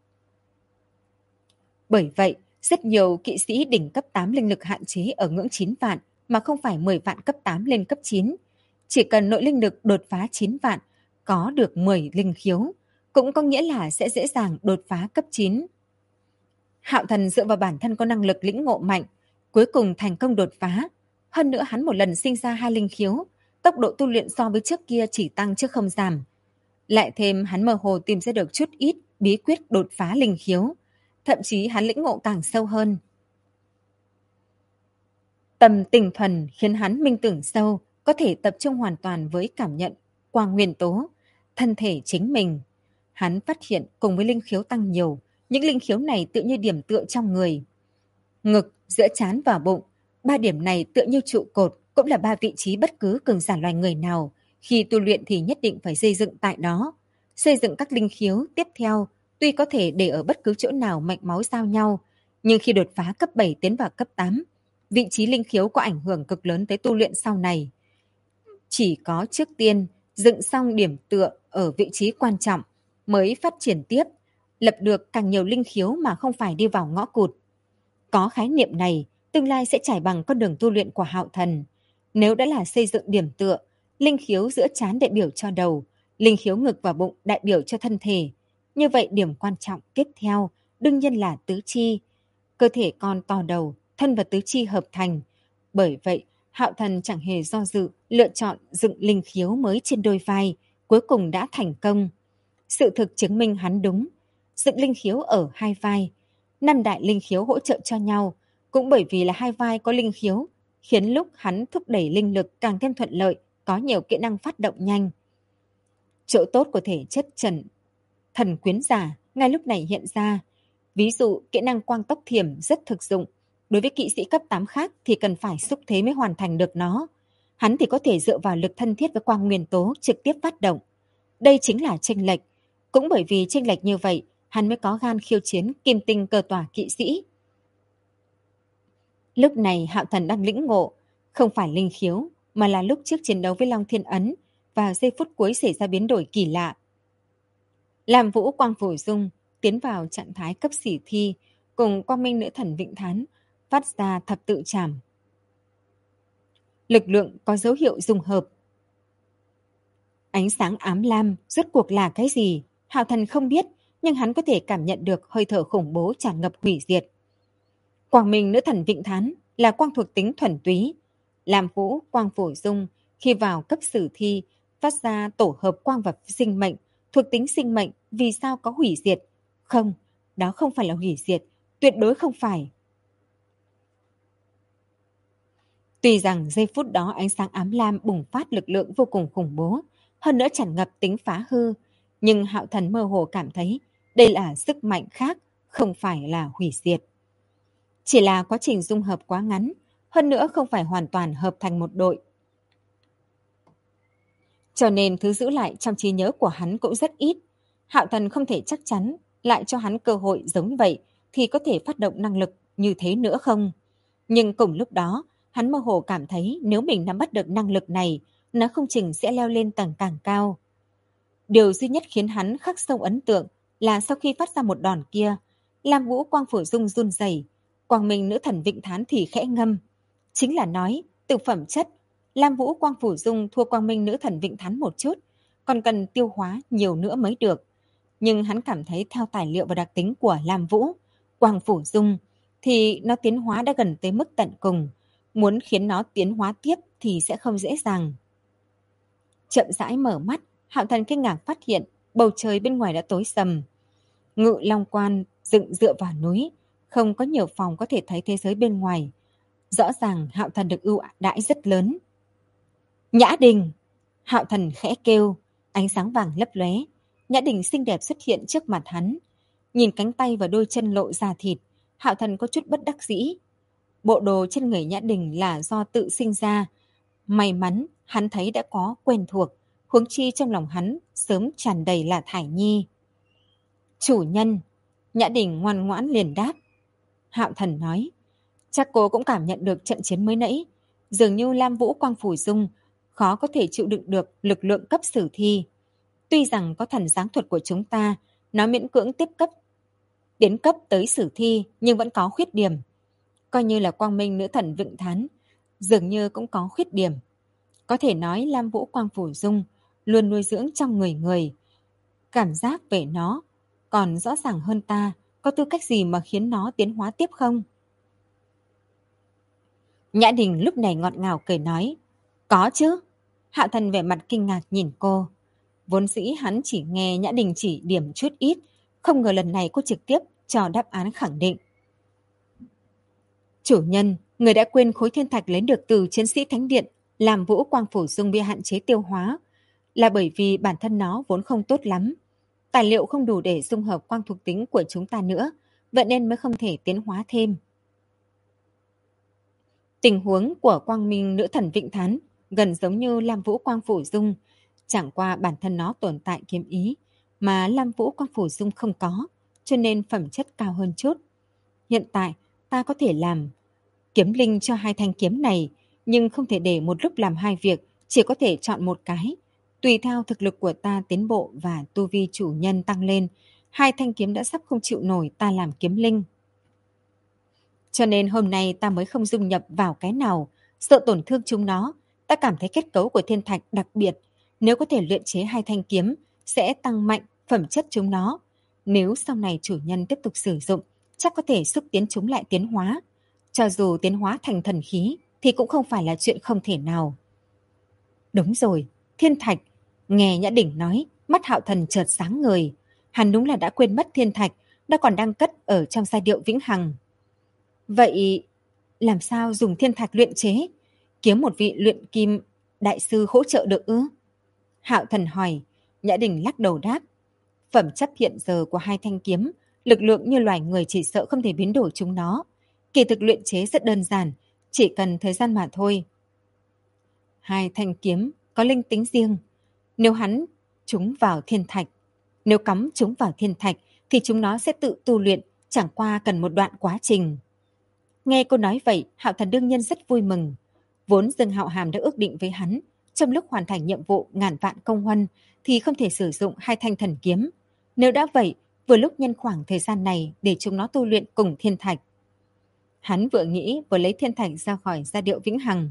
Bởi vậy, rất nhiều kỵ sĩ đỉnh cấp 8 linh lực hạn chế ở ngưỡng 9 vạn mà không phải 10 vạn cấp 8 lên cấp 9. Chỉ cần nội linh lực đột phá 9 vạn, có được 10 linh khiếu, cũng có nghĩa là sẽ dễ dàng đột phá cấp 9. Hạo Thần dựa vào bản thân có năng lực lĩnh ngộ mạnh, cuối cùng thành công đột phá. Hơn nữa hắn một lần sinh ra 2 linh khiếu, tốc độ tu luyện so với trước kia chỉ tăng chứ không giảm. Lại thêm hắn mơ hồ tìm ra được chút ít bí quyết đột phá linh khiếu, thậm chí hắn lĩnh ngộ càng sâu hơn. Tâm tinh thuần khiến hắn minh tưởng sâu, có thể tập trung hoàn toàn với cảm nhận qua nguyên tố, thân thể chính mình. Hắn phát hiện cùng với linh khiếu tăng nhiều, những linh khiếu này tự như điểm tựa trong người. Ngực, giữa trán và bụng, 3 điểm này tựa như trụ cột, cũng là 3 vị trí bất cứ cường giả loài người nào. Khi tu luyện thì nhất định phải xây dựng tại đó. Xây dựng các linh khiếu tiếp theo, tuy có thể để ở bất cứ chỗ nào mạch máu giao nhau, nhưng khi đột phá cấp 7 tiến vào cấp 8, vị trí linh khiếu có ảnh hưởng cực lớn tới tu luyện sau này. Chỉ có trước tiên dựng xong điểm tựa ở vị trí quan trọng mới phát triển tiếp, lập được càng nhiều linh khiếu mà không phải đi vào ngõ cụt. Có khái niệm này, tương lai sẽ trải bằng con đường tu luyện của Hạo Thần. Nếu đã là xây dựng điểm tựa, linh khiếu giữa trán đại biểu cho đầu, linh khiếu ngực và bụng đại biểu cho thân thể. Như vậy điểm quan trọng tiếp theo đương nhiên là tứ chi. Cơ thể con to đầu, thân và tứ chi hợp thành. Bởi vậy, Hạo Thần chẳng hề do dự, lựa chọn dựng linh khiếu mới trên đôi vai, cuối cùng đã thành công. Sự thực chứng minh hắn đúng. Dựng linh khiếu ở hai vai, 5 đại linh khiếu hỗ trợ cho nhau, cũng bởi vì là hai vai có linh khiếu, khiến lúc hắn thúc đẩy linh lực càng thêm thuận lợi, có nhiều kỹ năng phát động nhanh. Chỗ tốt của thể chất thần quyến giả ngay lúc này hiện ra. Ví dụ, kỹ năng quang tốc thiểm rất thực dụng. Đối với kỵ sĩ cấp 8 khác thì cần phải xúc thế mới hoàn thành được nó. Hắn thì có thể dựa vào lực thân thiết với quang nguyên tố trực tiếp phát động. Đây chính là chênh lệch. Cũng bởi vì chênh lệch như vậy, hắn mới có gan khiêu chiến kim tinh cơ tỏa kỵ sĩ. Lúc này Hạo Thần đang lĩnh ngộ, không phải linh khiếu, mà là lúc trước chiến đấu với Long Thiên Ấn, vào giây phút cuối xảy ra biến đổi kỳ lạ. Lam Vũ Quang Phổ Dung tiến vào trạng thái cấp sĩ thi, cùng Quang Minh Nữ Thần Vịnh Thán phát ra thập tự trảm. Lực lượng có dấu hiệu dung hợp. Ánh sáng ám lam rốt cuộc là cái gì? Hạo Thần không biết, nhưng hắn có thể cảm nhận được hơi thở khủng bố tràn ngập hủy diệt. Quang Minh Nữ Thần Vịnh Thán là quang thuộc tính thuần túy. Lam Vũ Quang Phổ Dung khi vào cấp sử thi phát ra tổ hợp quang và sinh mệnh, thuộc tính sinh mệnh vì sao có hủy diệt? Không, đó không phải là hủy diệt, tuyệt đối không phải. Tuy rằng giây phút đó ánh sáng ám lam bùng phát lực lượng vô cùng khủng bố, hơn nữa tràn ngập tính phá hư, nhưng Hạo Thần mơ hồ cảm thấy đây là sức mạnh khác, không phải là hủy diệt. Chỉ là quá trình dung hợp quá ngắn, hơn nữa không phải hoàn toàn hợp thành một đội. Cho nên thứ giữ lại trong trí nhớ của hắn cũng rất ít. Hạo Thần không thể chắc chắn lại cho hắn cơ hội giống vậy, thì có thể phát động năng lực như thế nữa không? Nhưng cùng lúc đó, hắn mơ hồ cảm thấy nếu mình nắm bắt được năng lực này, nó không chừng sẽ leo lên tầng càng cao. Điều duy nhất khiến hắn khắc sâu ấn tượng là sau khi phát ra một đòn kia, Lam Vũ Quang Phổ Dung run rẩy, Quang Minh Nữ Thần Vịnh Thán thì khẽ ngâm. Chính là nói, từ phẩm chất, Lam Vũ Quang Phổ Dung thua Quang Minh Nữ Thần Vịnh Thán một chút, còn cần tiêu hóa nhiều nữa mới được. Nhưng hắn cảm thấy theo tài liệu và đặc tính của Lam Vũ, Quang Phổ Dung, thì nó tiến hóa đã gần tới mức tận cùng. Muốn khiến nó tiến hóa tiếp thì sẽ không dễ dàng. Chậm rãi mở mắt, Hạo Thần kinh ngạc phát hiện bầu trời bên ngoài đã tối sầm. Ngự Long Quan dựng dựa vào núi, không có nhiều phòng có thể thấy thế giới bên ngoài. Rõ ràng Hạo Thần được ưu đãi rất lớn. Nhã Đình! Hạo Thần khẽ kêu, ánh sáng vàng lấp lóe. Nhã Đình xinh đẹp xuất hiện trước mặt hắn. Nhìn cánh tay và đôi chân lộ ra thịt, Hạo Thần có chút bất đắc dĩ. Bộ đồ trên người Nhã Đình là do tự sinh ra. May mắn hắn thấy đã có quen thuộc, huống chi trong lòng hắn sớm tràn đầy là Thải Nhi. Chủ nhân! Nhã Đình ngoan ngoãn liền đáp. Hạo Thần nói, chắc cô cũng cảm nhận được trận chiến mới nãy. Dường như Lam Vũ Quang Phổ Dung khó có thể chịu đựng được lực lượng cấp sử thi. Tuy rằng có thần giáng thuật của chúng ta, nó miễn cưỡng tiến cấp tới sử thi nhưng vẫn có khuyết điểm. Coi như là Quang Minh Nữ Thần Vịnh Thán, dường như cũng có khuyết điểm. Có thể nói Lam Vũ Quang Phổ Dung luôn nuôi dưỡng trong người người. Cảm giác về nó còn rõ ràng hơn ta, có tư cách gì mà khiến nó tiến hóa tiếp không? Nhã Đình lúc này ngọt ngào cười nói, có chứ. Hạo Thần vẻ mặt kinh ngạc nhìn cô. Vốn dĩ hắn chỉ nghe Nhã Đình chỉ điểm chút ít, không ngờ lần này cô trực tiếp cho đáp án khẳng định. Chủ nhân, người đã quên khối thiên thạch lấy được từ chiến sĩ Thánh Điện, làm Vũ Quang Phổ Dung bị hạn chế tiêu hóa, là bởi vì bản thân nó vốn không tốt lắm. Tài liệu không đủ để dung hợp quang thuộc tính của chúng ta nữa, vậy nên mới không thể tiến hóa thêm. Tình huống của Quang Minh Nữ Thần Vịnh Thán gần giống như Lam Vũ Quang Phổ Dung, chẳng qua bản thân nó tồn tại kiếm ý, mà Lam Vũ Quang Phổ Dung không có, cho nên phẩm chất cao hơn chút. Hiện tại, ta có thể làm kiếm linh cho hai thanh kiếm này, nhưng không thể để một lúc làm hai việc, chỉ có thể chọn một cái. Tùy theo thực lực của ta tiến bộ và tu vi chủ nhân tăng lên, hai thanh kiếm đã sắp không chịu nổi ta làm kiếm linh. Cho nên hôm nay ta mới không dung nhập vào cái nào, sợ tổn thương chúng nó. Ta cảm thấy kết cấu của thiên thạch đặc biệt, nếu có thể luyện chế hai thanh kiếm, sẽ tăng mạnh phẩm chất chúng nó. Nếu sau này chủ nhân tiếp tục sử dụng, chắc có thể xúc tiến chúng lại tiến hóa. Cho dù tiến hóa thành thần khí, thì cũng không phải là chuyện không thể nào. Đúng rồi, thiên thạch. Nghe Nhã Đỉnh nói, mắt Hạo Thần chợt sáng ngời. Hắn đúng là đã quên mất thiên thạch, nó còn đang cất ở trong giai điệu vĩnh hằng. Vậy làm sao dùng thiên thạch luyện chế? Kiếm một vị luyện kim đại sư hỗ trợ được ư? Hạo Thần hỏi. Nhã Đình lắc đầu đáp. Phẩm chất hiện giờ của hai thanh kiếm, lực lượng như loài người chỉ sợ không thể biến đổi chúng nó. Kỳ thực luyện chế rất đơn giản, chỉ cần thời gian mà thôi. Hai thanh kiếm có linh tính riêng. Nếu hắn chúng vào thiên thạch, nếu cắm chúng vào thiên thạch thì chúng nó sẽ tự tu luyện, chẳng qua cần một đoạn quá trình. Nghe cô nói vậy, Hạo Thần đương nhiên rất vui mừng. Vốn Dương Hạo Hàm đã ước định với hắn, trong lúc hoàn thành nhiệm vụ ngàn vạn công huân thì không thể sử dụng hai thanh thần kiếm. Nếu đã vậy, vừa lúc nhân khoảng thời gian này để chúng nó tu luyện cùng thiên thạch. Hắn vừa nghĩ vừa lấy thiên thạch ra khỏi giai điệu vĩnh hằng.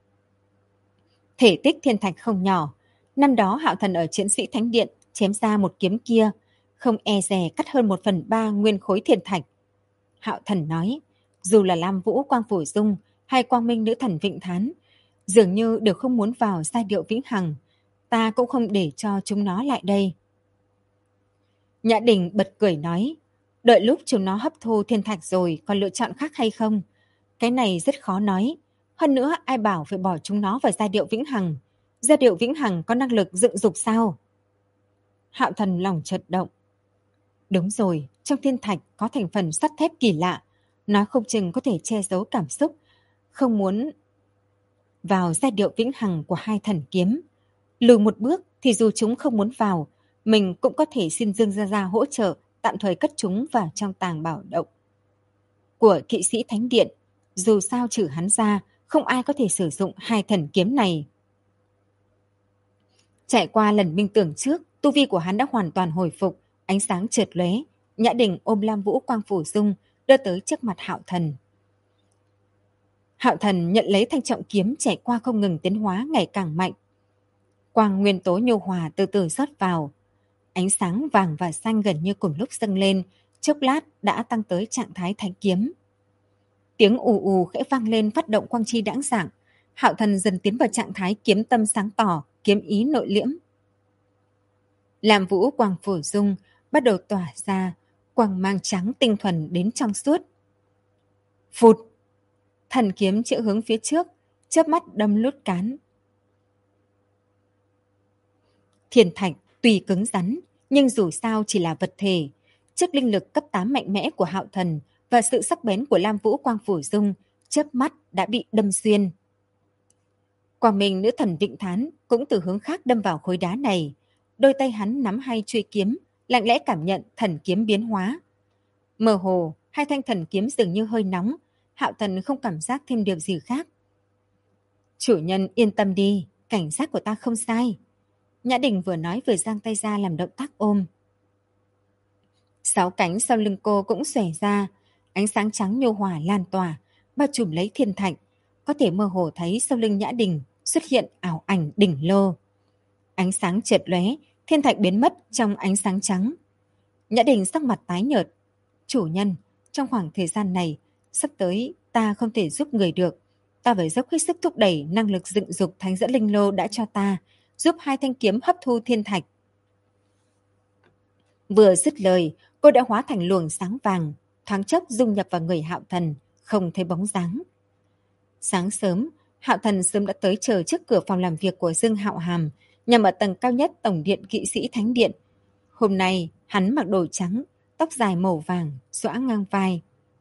Thể tích thiên thạch không nhỏ. Năm đó Hạo Thần ở Chiến sĩ Thánh Điện chém ra một kiếm kia, không e dè cắt hơn 1/3 nguyên khối thiên thạch. Hạo Thần nói, dù là Lam Vũ Quang Phổ Dung hay Quang Minh Nữ Thần Vịnh Thán, dường như đều không muốn vào giai điệu vĩnh hằng. Ta cũng không để cho chúng nó lại đây. Nhã Đình bật cười nói, đợi lúc chúng nó hấp thu thiên thạch rồi còn lựa chọn khác hay không? Cái này rất khó nói. Hơn nữa ai bảo phải bỏ chúng nó vào giai điệu vĩnh hằng? Giai điệu vĩnh hằng có năng lực dựng dục sao? Hạo Thần lòng chợt động. Đúng rồi, trong thiên thạch có thành phần sắt thép kỳ lạ. Nó không chừng có thể che giấu cảm xúc. Không muốn vào giai điệu vĩnh hằng của hai thần kiếm. Lùi một bước thì dù chúng không muốn vào, mình cũng có thể xin Dương Gia Gia hỗ trợ tạm thời cất chúng vào trong tàng bảo động. của kỵ sĩ thánh điện. Dù sao trừ hắn ra, không ai có thể sử dụng hai thần kiếm này. Trải qua lần minh tưởng trước, tu vi của hắn đã hoàn toàn hồi phục, ánh sáng chợt lóe. Nhã Đình ôm Lam Vũ Quang Phủ Dung đưa tới trước mặt Hạo Thần. Hạo Thần nhận lấy thanh trọng kiếm, trải qua không ngừng tiến hóa ngày càng mạnh. Quang nguyên tố nhu hòa từ từ rót vào. Ánh sáng vàng và xanh gần như cùng lúc dâng lên, chốc lát đã tăng tới trạng thái thánh kiếm. Tiếng ù ù khẽ vang lên phát động quang chi đãng dạng. Hạo Thần dần tiến vào trạng thái kiếm tâm sáng tỏ, kiếm ý nội liễm. Lam Vũ Quang Phủ Dung bắt đầu tỏa ra, quang mang trắng tinh thuần đến trong suốt. Phụt! Thần kiếm chĩa hướng phía trước, chớp mắt đâm lút cán. Thiên thạch tuy cứng rắn, nhưng dù sao chỉ là vật thể. Trước linh lực cấp 8 mạnh mẽ của Hạo Thần và sự sắc bén của Lam Vũ Quang Phủ Dung, chớp mắt đã bị đâm xuyên. Quang Minh nữ thần Vịnh Thán cũng từ hướng khác đâm vào khối đá này. Đôi tay hắn nắm hai chuôi kiếm, lặng lẽ cảm nhận thần kiếm biến hóa. Mơ hồ, hai thanh thần kiếm dường như hơi nóng. Hạo Thần không cảm giác thêm điều gì khác. Chủ nhân yên tâm đi, cảnh giác của ta không sai. Nhã Đình vừa nói vừa giang tay ra làm động tác ôm. 6 cánh sau lưng cô cũng xòe ra, ánh sáng trắng nhu hòa lan tỏa, bao trùm lấy thiên thạch. Có thể mơ hồ thấy sau lưng Nhã Đình xuất hiện ảo ảnh đỉnh lô. Ánh sáng chợt lóe, thiên thạch biến mất trong ánh sáng trắng. Nhã Đình sắc mặt tái nhợt. Chủ nhân, trong khoảng thời gian này, sắp tới ta không thể giúp người được. Ta phải dốc hết sức thúc đẩy năng lực dựng dục thánh dẫn linh lô đã cho ta, giúp hai thanh kiếm hấp thu thiên thạch. Vừa dứt lời, cô đã hóa thành luồng sáng vàng, thoáng chốc dung nhập vào người Hạo Thần, không thấy bóng dáng. Sáng sớm, Hạo Thần sớm đã tới chờ trước cửa phòng làm việc của Dương Hạo Hàm, nằm ở tầng cao nhất tổng điện kỵ sĩ thánh điện. Hôm nay, hắn mặc đồ trắng, tóc dài màu vàng, xõa ngang vai.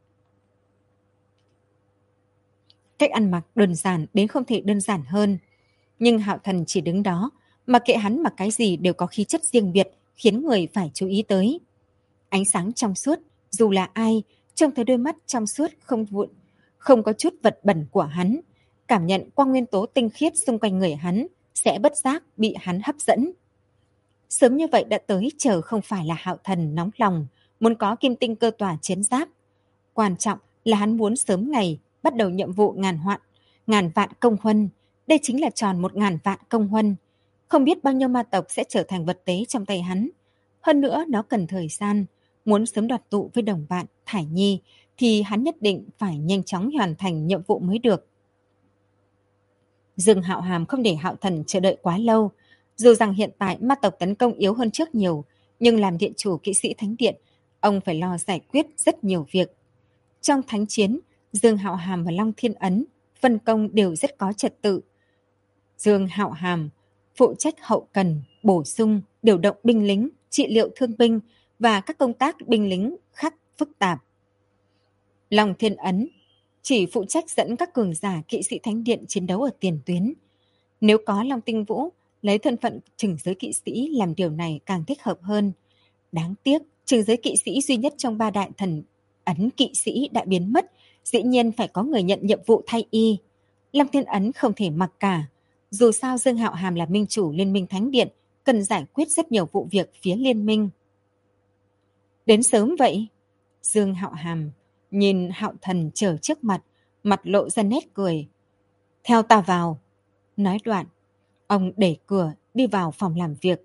Cách ăn mặc đơn giản đến không thể đơn giản hơn. Nhưng Hạo Thần chỉ đứng đó, mà kệ hắn mặc cái gì đều có khí chất riêng biệt, khiến người phải chú ý tới. Ánh sáng trong suốt, dù là ai, trông thấy đôi mắt trong suốt không vụn, không có chút vật bẩn của hắn, cảm nhận quang nguyên tố tinh khiết xung quanh người hắn, sẽ bất giác bị hắn hấp dẫn. Sớm như vậy đã tới chờ không phải là Hạo Thần nóng lòng, muốn có kim tinh cơ tỏa chiến giáp. Quan trọng là hắn muốn sớm ngày bắt đầu nhiệm vụ ngàn vạn công huân. Đây chính là tròn 1000 vạn công huân. Không biết bao nhiêu ma tộc sẽ trở thành vật tế trong tay hắn. Hơn nữa nó cần thời gian. Muốn sớm đoạt tụ với đồng bạn Thải Nhi thì hắn nhất định phải nhanh chóng hoàn thành nhiệm vụ mới được. Dương Hạo Hàm không để Hạo Thần chờ đợi quá lâu. Dù rằng hiện tại ma tộc tấn công yếu hơn trước nhiều, nhưng làm điện chủ kỵ sĩ thánh điện, ông phải lo giải quyết rất nhiều việc. Trong thánh chiến, Dương Hạo Hàm và Long Thiên Ấn phân công đều rất có trật tự. Dương Hạo Hàm phụ trách hậu cần, bổ sung, điều động binh lính, trị liệu thương binh và các công tác binh lính khác phức tạp. Long Thiên Ấn chỉ phụ trách dẫn các cường giả kỵ sĩ thánh điện chiến đấu ở tiền tuyến. Nếu có Long Tinh Vũ lấy thân phận trừng giới kỵ sĩ làm điều này càng thích hợp hơn. Đáng tiếc, trừng giới kỵ sĩ duy nhất trong 3 đại thần ấn kỵ sĩ đã biến mất, dĩ nhiên phải có người nhận nhiệm vụ thay y. Long Thiên Ấn không thể mặc cả. Dù sao Dương Hạo Hàm là minh chủ Liên minh Thánh Điện, cần giải quyết rất nhiều vụ việc phía liên minh. Đến sớm vậy? Dương Hạo Hàm nhìn Hạo Thần chờ trước mặt, mặt lộ ra nét cười. Theo ta vào. Nói đoạn, ông đẩy cửa đi vào phòng làm việc.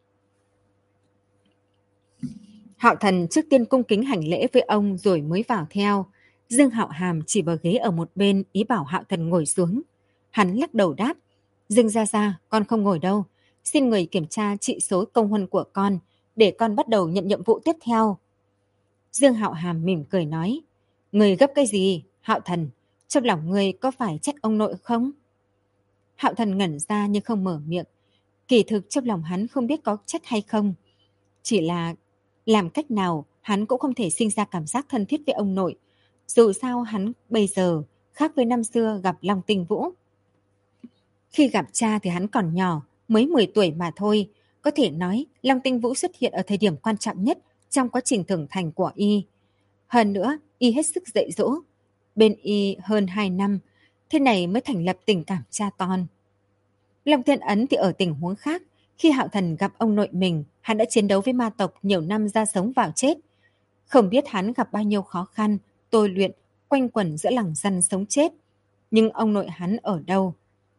Hạo Thần trước tiên cung kính hành lễ với ông rồi mới vào theo. Dương Hạo Hàm chỉ vào ghế ở một bên ý bảo Hạo Thần ngồi xuống. Hắn lắc đầu đáp. Dương gia gia, con không ngồi đâu. Xin người kiểm tra trị số công huân của con để con bắt đầu nhận nhiệm vụ tiếp theo. Dương Hạo Hàm mỉm cười nói. Người gấp cái gì, Hạo Thần? Trong lòng người có phải trách ông nội không? Hạo Thần ngẩn ra nhưng không mở miệng. Kỳ thực trong lòng hắn không biết có trách hay không. Chỉ là làm cách nào hắn cũng không thể sinh ra cảm giác thân thiết với ông nội. Dù sao hắn bây giờ khác với năm xưa gặp Long Tinh Vũ. Khi gặp cha thì hắn còn nhỏ, mới 10 tuổi mà thôi. Có thể nói Long Tinh Vũ xuất hiện ở thời điểm quan trọng nhất trong quá trình trưởng thành của y. Hơn nữa, y hết sức dạy dỗ. Bên y hơn 2 năm, thế này mới thành lập tình cảm cha con. Long Thiên Ấn thì ở tình huống khác. Khi Hạo Thần gặp ông nội mình, hắn đã chiến đấu với ma tộc nhiều năm ra sống vào chết. Không biết hắn gặp bao nhiêu khó khăn, tôi luyện, quanh quẩn giữa lẳng răn sống chết. Nhưng ông nội hắn ở đâu?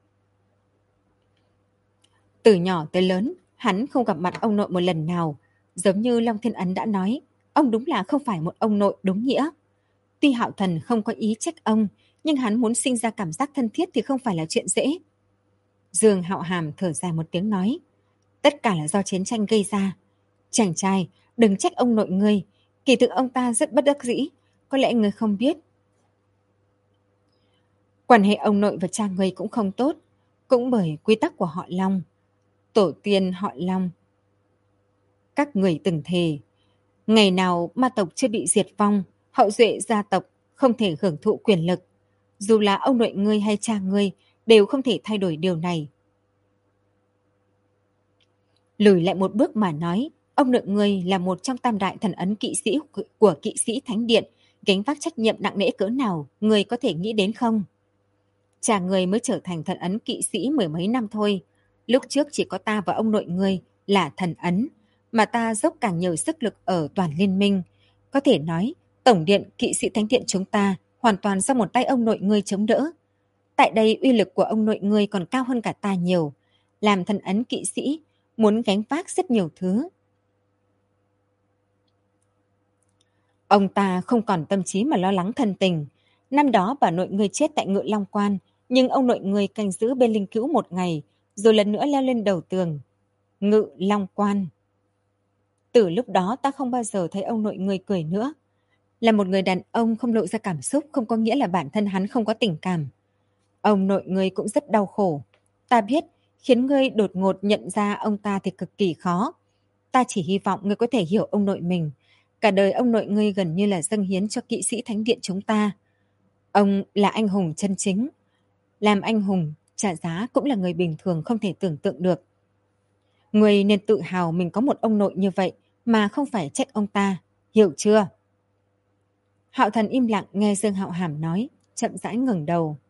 Từ nhỏ tới lớn, hắn không gặp mặt ông nội một lần nào. Giống như Long Thiên Ấn đã nói, ông đúng là không phải một ông nội đúng nghĩa. Tuy Hạo Thần không có ý trách ông, nhưng hắn muốn sinh ra cảm giác thân thiết thì không phải là chuyện dễ. Dương Hạo Hàm thở dài một tiếng nói, tất cả là do chiến tranh gây ra. Chàng trai, đừng trách ông nội ngươi, kỳ thực ông ta rất bất đắc dĩ, có lẽ ngươi không biết. Quan hệ ông nội và cha ngươi cũng không tốt, cũng bởi quy tắc của họ Long. Tổ tiên họ Long. Các người từng thề, ngày nào ma tộc chưa bị diệt vong, hậu duệ gia tộc không thể hưởng thụ quyền lực. Dù là ông nội ngươi hay cha ngươi đều không thể thay đổi điều này. Lùi lại một bước mà nói, ông nội ngươi là một trong tam đại thần ấn kỵ sĩ của kỵ sĩ Thánh Điện, gánh vác trách nhiệm nặng nề cỡ nào, ngươi có thể nghĩ đến không? Cha ngươi mới trở thành thần ấn kỵ sĩ mười mấy năm thôi. Lúc trước chỉ có ta và ông nội ngươi là thần ấn, mà ta dốc càng nhiều sức lực ở toàn liên minh. Có thể nói, tổng điện kỵ sĩ Thánh Điện chúng ta hoàn toàn do một tay ông nội ngươi chống đỡ. Tại đây uy lực của ông nội ngươi còn cao hơn cả ta nhiều. Làm thần ấn kỵ sĩ, muốn gánh vác rất nhiều thứ. Ông ta không còn tâm trí mà lo lắng thân tình. Năm đó bà nội ngươi chết tại Ngự Long Quan, nhưng ông nội ngươi canh giữ bên linh cữu một ngày, rồi lần nữa leo lên đầu tường. Ngự Long Quan. Từ lúc đó ta không bao giờ thấy ông nội ngươi cười nữa. Là một người đàn ông không lộ ra cảm xúc không có nghĩa là bản thân hắn không có tình cảm. Ông nội ngươi cũng rất đau khổ. Ta biết, khiến ngươi đột ngột nhận ra ông ta thì cực kỳ khó. Ta chỉ hy vọng ngươi có thể hiểu ông nội mình. Cả đời ông nội ngươi gần như là dâng hiến cho kỵ sĩ Thánh Điện chúng ta. Ông là anh hùng chân chính. Làm anh hùng, trả giá cũng là người bình thường không thể tưởng tượng được. Ngươi nên tự hào mình có một ông nội như vậy mà không phải trách ông ta. Hiểu chưa? Hạo Thần im lặng nghe Dương Hạo Hàm nói, chậm rãi ngẩng đầu.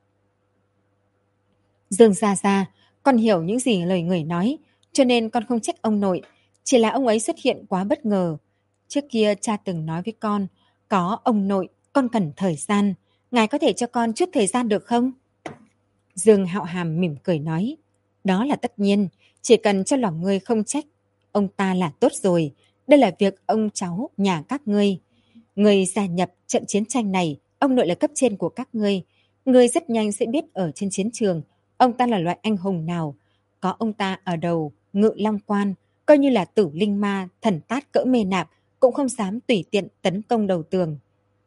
Dương gia gia, con hiểu những gì lời người nói, cho nên con không trách ông nội. Chỉ là ông ấy xuất hiện quá bất ngờ. Trước kia cha từng nói với con, có ông nội, con cần thời gian. Ngài có thể cho con chút thời gian được không? Dương Hạo Hàm mỉm cười nói, đó là tất nhiên, chỉ cần cho lòng ngươi không trách. Ông ta là tốt rồi, đây là việc ông cháu nhà các ngươi. Ngươi gia nhập trận chiến tranh này, ông nội là cấp trên của các ngươi. Ngươi rất nhanh sẽ biết ở trên chiến trường, ông ta là loại anh hùng nào. Có ông ta ở đầu, Ngự Long Quan, coi như là tử linh ma, thần tát cỡ mê nạp, cũng không dám tùy tiện tấn công đầu tường.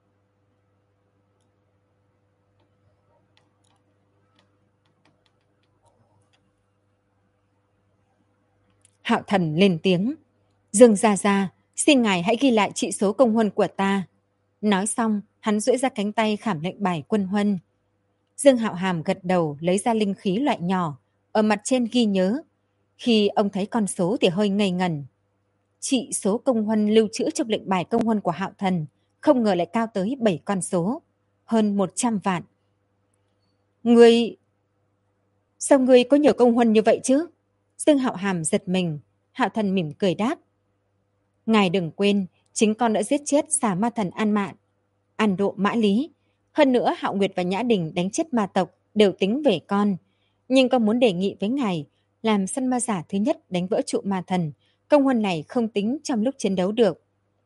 Hạo Thần lên tiếng. Dương gia gia, xin ngài hãy ghi lại trị số công huân của ta. Nói xong, hắn duỗi ra cánh tay khảm lệnh bài quân huân. Dương Hạo Hàm gật đầu lấy ra linh khí loại nhỏ, ở mặt trên ghi nhớ. Khi ông thấy con số thì hơi ngây ngẩn. Trị số công huân lưu trữ trong lệnh bài công huân của Hạo Thần, không ngờ lại cao tới 7 con số, hơn 100 vạn. Ngươi... Sao ngươi có nhiều công huân như vậy chứ? Dương Hạo Hàm giật mình, Hạo Thần mỉm cười đáp. Ngài đừng quên, chính con đã giết chết xà ma thần An Mạn, An Độ Mã Lý. Hơn nữa Hạo Nguyệt và Nhã Đình đánh chết ma tộc đều tính về con. Nhưng con muốn đề nghị với ngài, làm săn ma giả thứ nhất đánh vỡ trụ ma thần, công huân này không tính trong lúc chiến đấu được.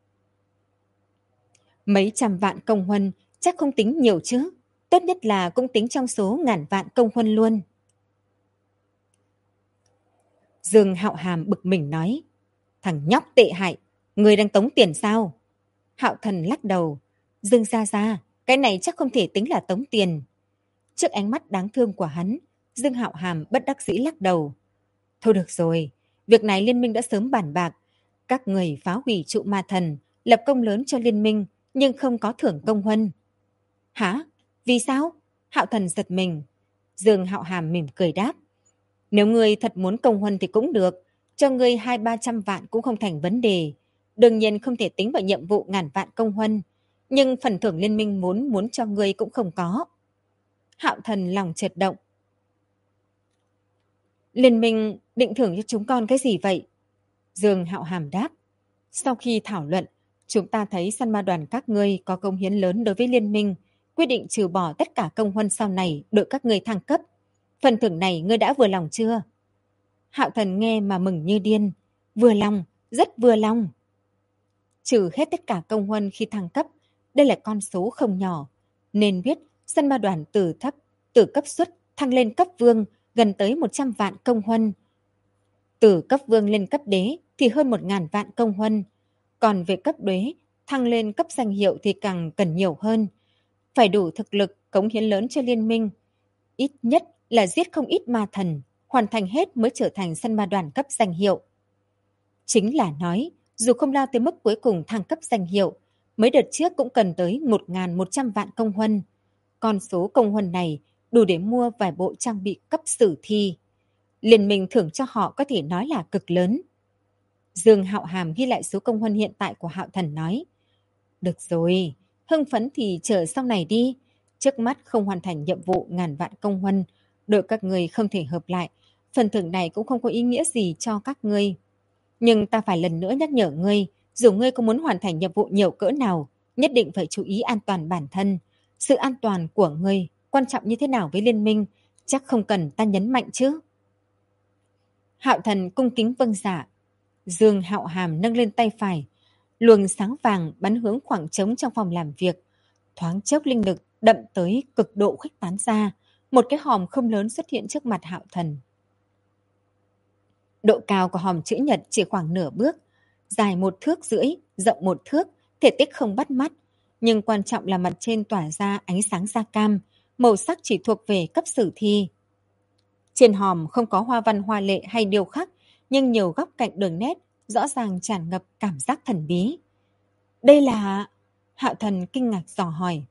Mấy trăm vạn công huân chắc không tính nhiều chứ. Tốt nhất là cũng tính trong số ngàn vạn công huân luôn. Dương Hạo Hàm bực mình nói. Thằng nhóc tệ hại, người đang tống tiền sao? Hạo Thần lắc đầu. Dương gia gia, cái này chắc không thể tính là tống tiền. Trước ánh mắt đáng thương của hắn, Dương Hạo Hàm bất đắc dĩ lắc đầu. Thôi được rồi, việc này liên minh đã sớm bàn bạc. Các người phá hủy trụ ma thần, lập công lớn cho liên minh, nhưng không có thưởng công huân. Hả? Vì sao? Hạo Thần giật mình. Dương Hạo Hàm mỉm cười đáp. Nếu ngươi thật muốn công huân thì cũng được, cho ngươi 200-300 vạn cũng không thành vấn đề. Đương nhiên không thể tính vào nhiệm vụ ngàn vạn công huân. nhưng phần thưởng liên minh muốn cho ngươi cũng không có. Hạo Thần lòng chợt động. Liên minh định thưởng cho chúng con cái gì vậy? Dương Hạo Hàm đáp. Sau khi thảo luận, chúng ta thấy săn ma đoàn các ngươi có công hiến lớn đối với liên minh, quyết định trừ bỏ tất cả công huân sau này đợi các ngươi thăng cấp. Phần thưởng này ngươi đã vừa lòng chưa? Hạo Thần nghe mà mừng như điên. Vừa lòng, rất vừa lòng. Trừ hết tất cả công huân khi thăng cấp, đây là con số không nhỏ. Nên biết, săn ma đoàn từ cấp xuất thăng lên cấp vương, gần tới 100 vạn công huân. Từ cấp vương lên cấp đế thì hơn 1.000 vạn công huân. Còn về cấp đế, thăng lên cấp danh hiệu thì càng cần nhiều hơn. Phải đủ thực lực, cống hiến lớn cho liên minh. Ít nhất là giết không ít ma thần, hoàn thành hết mới trở thành săn ma đoàn cấp danh hiệu. Chính là nói, dù không lao tới mức cuối cùng thăng cấp danh hiệu, mấy đợt trước cũng cần tới 1.100 vạn công huân. Con số công huân này đủ để mua vài bộ trang bị cấp sử thi. Liên minh thưởng cho họ có thể nói là cực lớn. Dương Hạo Hàm ghi lại số công huân hiện tại của Hạo Thần nói. Được rồi, hưng phấn thì chờ sau này đi. Trước mắt không hoàn thành nhiệm vụ ngàn vạn công huân, đội các người không thể hợp lại. Phần thưởng này cũng không có ý nghĩa gì cho các ngươi. Nhưng ta phải lần nữa nhắc nhở ngươi, dù ngươi có muốn hoàn thành nhiệm vụ nhiều cỡ nào, nhất định phải chú ý an toàn bản thân. Sự an toàn của ngươi quan trọng như thế nào với liên minh, chắc không cần ta nhấn mạnh chứ. Hạo Thần cung kính vâng dạ. Dương Hạo Hàm nâng lên tay phải, luồng sáng vàng bắn hướng khoảng trống trong phòng làm việc. Thoáng chốc linh lực đậm tới cực độ khuếch tán ra, một cái hòm không lớn xuất hiện trước mặt Hạo Thần. Độ cao của hòm chữ nhật chỉ khoảng nửa bước, dài 1,5 thước, rộng 1 thước, thể tích không bắt mắt, nhưng quan trọng là mặt trên tỏa ra ánh sáng da cam, màu sắc chỉ thuộc về cấp sử thi. Trên hòm không có hoa văn hoa lệ hay điêu khắc, nhưng nhiều góc cạnh đường nét rõ ràng tràn ngập cảm giác thần bí. Đây là... Hạo Thần kinh ngạc dò hỏi.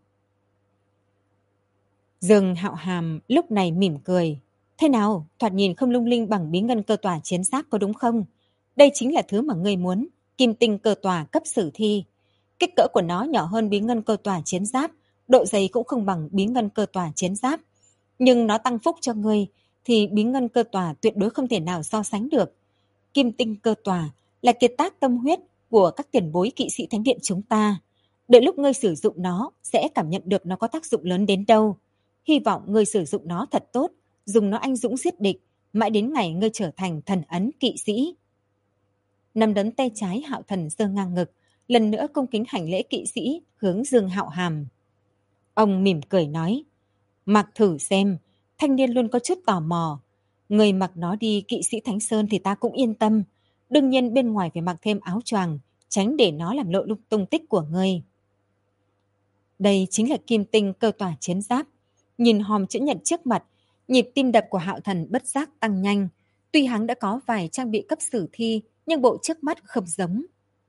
Dương Hạo Hàm lúc này mỉm cười. Thế nào, thoạt nhìn không lung linh bằng bí ngân cơ tỏa chiến giáp có đúng không? Đây chính là thứ mà ngươi muốn, kim tinh cơ tỏa cấp sử thi. Kích cỡ của nó nhỏ hơn bí ngân cơ tỏa chiến giáp, độ dày cũng không bằng bí ngân cơ tỏa chiến giáp. Nhưng nó tăng phúc cho ngươi, thì bí ngân cơ tỏa tuyệt đối không thể nào so sánh được. Kim tinh cơ tỏa là kiệt tác tâm huyết của các tiền bối kỵ sĩ thánh điện chúng ta. Đợi lúc ngươi sử dụng nó, sẽ cảm nhận được nó có tác dụng lớn đến đâu. Hy vọng ngươi sử dụng nó thật tốt, dùng nó anh dũng giết địch, mãi đến ngày ngươi trở thành thần ấn kỵ sĩ. Nắm đấm tay trái Hạo Thần giơ ngang ngực, lần nữa cung kính hành lễ kỵ sĩ hướng Dương Hạo Hàm. Ông mỉm cười nói, mặc thử xem, thanh niên luôn có chút tò mò. Người mặc nó đi kỵ sĩ Thánh Sơn thì ta cũng yên tâm. Đương nhiên bên ngoài phải mặc thêm áo choàng, tránh để nó làm lộ tung tích của ngươi. Đây chính là kim tinh cơ tỏa chiến giáp. Nhìn hòm chữ nhật trước mặt, nhịp tim đập của Hạo Thần bất giác tăng nhanh. Tuy hắn đã có vài trang bị cấp sử thi, nhưng bộ trước mắt không giống.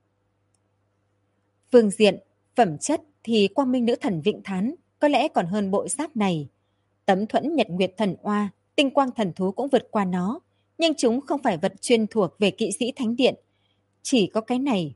Phương diện, phẩm chất thì Quang Minh Nữ Thần Vịnh Thán có lẽ còn hơn bộ giáp này. Tấm thuẫn Nhật Nguyệt Thần Oa, tinh quang thần thú cũng vượt qua nó, nhưng chúng không phải vật chuyên thuộc về kỵ sĩ thánh điện. Chỉ có cái này.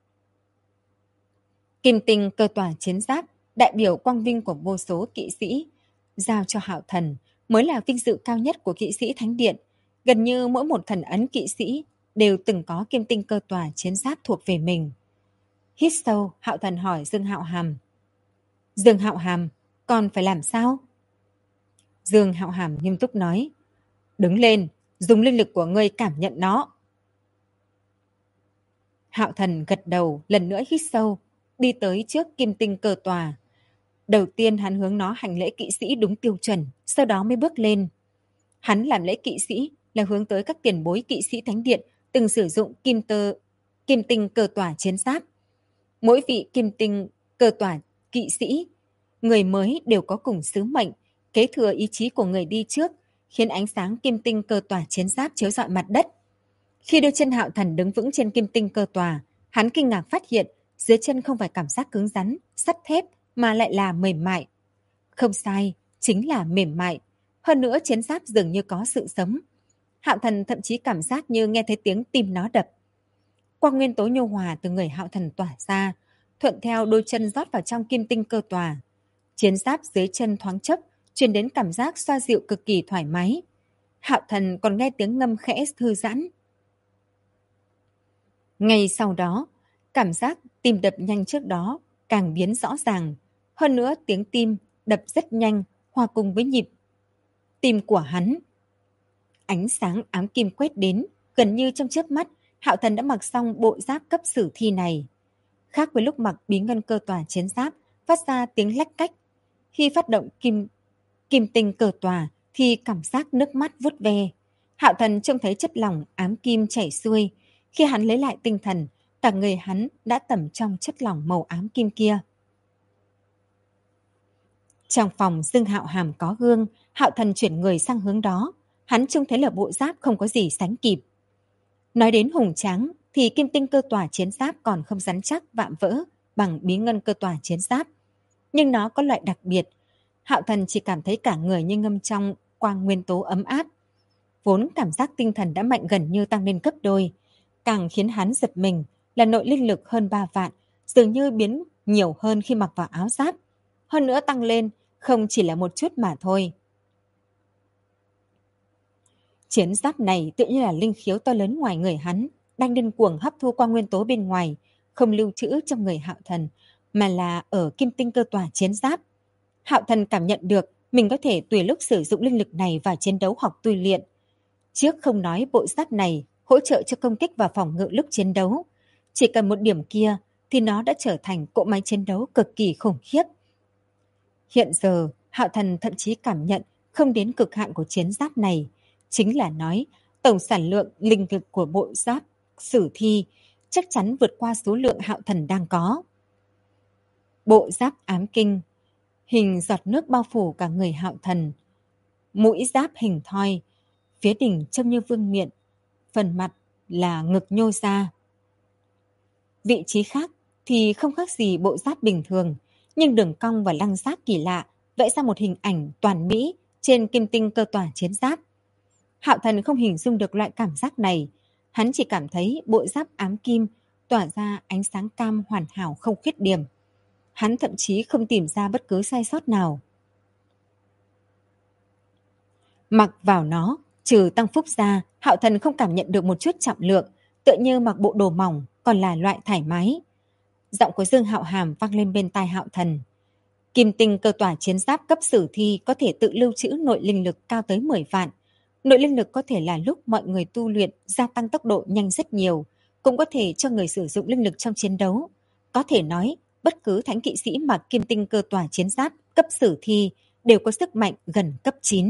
Kim tinh cơ tỏa chiến giáp, đại biểu quang vinh của vô số kỵ sĩ, giao cho Hạo Thần mới là vinh dự cao nhất của kỵ sĩ thánh điện. Gần như mỗi một thần ấn kỵ sĩ đều từng có kim tinh cơ tỏa chiến giáp thuộc về mình. Hít sâu, Hạo Thần hỏi Dương Hạo Hàm. Dương Hạo Hàm, còn phải làm sao? Dương Hạo Hàm nghiêm túc nói. Đứng lên, dùng linh lực của ngươi cảm nhận nó. Hạo Thần gật đầu, lần nữa hít sâu, đi tới trước kim tinh cơ tòa. Đầu tiên hắn hướng nó hành lễ kỵ sĩ đúng tiêu chuẩn, sau đó mới bước lên. Hắn làm lễ kỵ sĩ là hướng tới các tiền bối kỵ sĩ thánh điện từng sử dụng kim tinh cơ tòa chiến giáp. Mỗi vị kim tinh cơ tòa kỵ sĩ, người mới đều có cùng sứ mệnh, kế thừa ý chí của người đi trước, khiến ánh sáng kim tinh cơ tòa chiến giáp chiếu rọi mặt đất. Khi đôi chân Hạo Thần đứng vững trên kim tinh cơ tòa, hắn kinh ngạc phát hiện dưới chân không phải cảm giác cứng rắn, sắt thép mà lại là mềm mại. Không sai, chính là mềm mại. Hơn nữa chiến giáp dường như có sự sống. Hạo Thần thậm chí cảm giác như nghe thấy tiếng tim nó đập. Quang nguyên tố nhu hòa từ người Hạo Thần tỏa ra, thuận theo đôi chân rót vào trong kim tinh cơ tòa. Chiến giáp dưới chân thoáng chốc, truyền đến cảm giác xoa dịu cực kỳ thoải mái. Hạo Thần còn nghe tiếng ngâm khẽ thư giãn. Ngay sau đó, cảm giác tim đập nhanh trước đó càng biến rõ ràng. Hơn nữa tiếng tim đập rất nhanh, hòa cùng với nhịp tim của hắn. Ánh sáng ám kim quét đến, gần như trong chớp mắt, Hạo Thần đã mặc xong bộ giáp cấp sử thi này. Khác với lúc mặc bí ngân cơ tòa chiến giáp, phát ra tiếng lách cách. Khi phát động kim tinh cơ tòa thì cảm giác nước mắt vuốt ve. Hạo Thần trông thấy chất lỏng ám kim chảy xuôi. Khi hắn lấy lại tinh thần, cả người hắn đã tẩm trong chất lỏng màu ám kim kia. Trong phòng Dương Hạo Hàm có gương, Hạo Thần chuyển người sang hướng đó. Hắn trông thấy là bộ giáp không có gì sánh kịp. Nói đến hùng tráng thì kim tinh cơ tòa chiến giáp còn không rắn chắc vạm vỡ bằng bí ngân cơ tòa chiến giáp. Nhưng nó có loại đặc biệt. Hạo Thần chỉ cảm thấy cả người như ngâm trong quang nguyên tố ấm áp. Vốn cảm giác tinh thần đã mạnh gần như tăng lên gấp đôi. Càng khiến hắn giật mình là nội linh lực hơn 3 vạn, dường như biến nhiều hơn khi mặc vào áo giáp. Hơn nữa tăng lên không chỉ là một chút mà thôi. Chiến giáp này tự như là linh khiếu to lớn ngoài người hắn, đang điên cuồng hấp thu quang nguyên tố bên ngoài, không lưu trữ trong người Hạo Thần, mà là ở kim tinh cơ tòa chiến giáp. Hạo Thần cảm nhận được mình có thể tùy lúc sử dụng linh lực này vào chiến đấu hoặc tu luyện. Trước không nói bộ giáp này hỗ trợ cho công kích và phòng ngự lúc chiến đấu, chỉ cần một điểm kia thì nó đã trở thành cỗ máy chiến đấu cực kỳ khủng khiếp. Hiện giờ, Hạo Thần thậm chí cảm nhận không đến cực hạn của chiến giáp này, chính là nói tổng sản lượng linh lực của bộ giáp sử thi chắc chắn vượt qua số lượng Hạo Thần đang có. Bộ giáp ám kinh, hình giọt nước bao phủ cả người Hạo Thần. Mũi giáp hình thoi, phía đỉnh trông như vương miện, phần mặt là ngực nhô ra. Vị trí khác thì không khác gì bộ giáp bình thường, nhưng đường cong và lăng giáp kỳ lạ vẽ ra một hình ảnh toàn mỹ trên kim tinh cơ tòa chiến giáp. Hạo Thần không hình dung được loại cảm giác này, hắn chỉ cảm thấy bộ giáp ám kim tỏa ra ánh sáng cam hoàn hảo không khuyết điểm. Hắn thậm chí không tìm ra bất cứ sai sót nào. Mặc vào nó, trừ tăng phúc ra, Hạo Thần không cảm nhận được một chút trọng lượng, tựa như mặc bộ đồ mỏng còn là loại thoải mái. Giọng của Dương Hạo Hàm vang lên bên tai Hạo Thần. Kim tinh cơ tòa chiến giáp cấp sử thi có thể tự lưu trữ nội linh lực cao tới 10 vạn. Nội linh lực có thể là lúc mọi người tu luyện gia tăng tốc độ nhanh rất nhiều, cũng có thể cho người sử dụng linh lực trong chiến đấu. Có thể nói, bất cứ thánh kỵ sĩ mặc kim tinh cơ tòa chiến giáp cấp sử thi đều có sức mạnh gần cấp 9.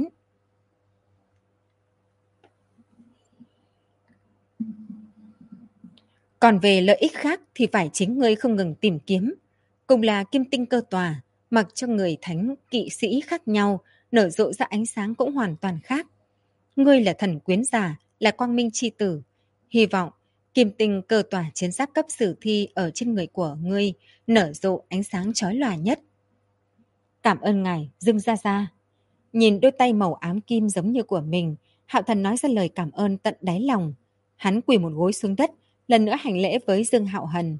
Còn về lợi ích khác thì phải chính ngươi không ngừng tìm kiếm. Cùng là kim tinh cơ tòa, mặc cho người thánh kỵ sĩ khác nhau, nở rộ ra ánh sáng cũng hoàn toàn khác. Ngươi là thần quyến giả, là quang minh chi tử. Hy vọng kim tinh cơ tòa chiến giáp cấp sử thi ở trên người của ngươi nở rộ ánh sáng chói lòa nhất. Cảm ơn ngài, Dương Gia Gia. Nhìn đôi tay màu ám kim giống như của mình, Hạo Thần nói ra lời cảm ơn tận đáy lòng. Hắn quỳ một gối xuống đất, lần nữa hành lễ với Dương Hạo Hần.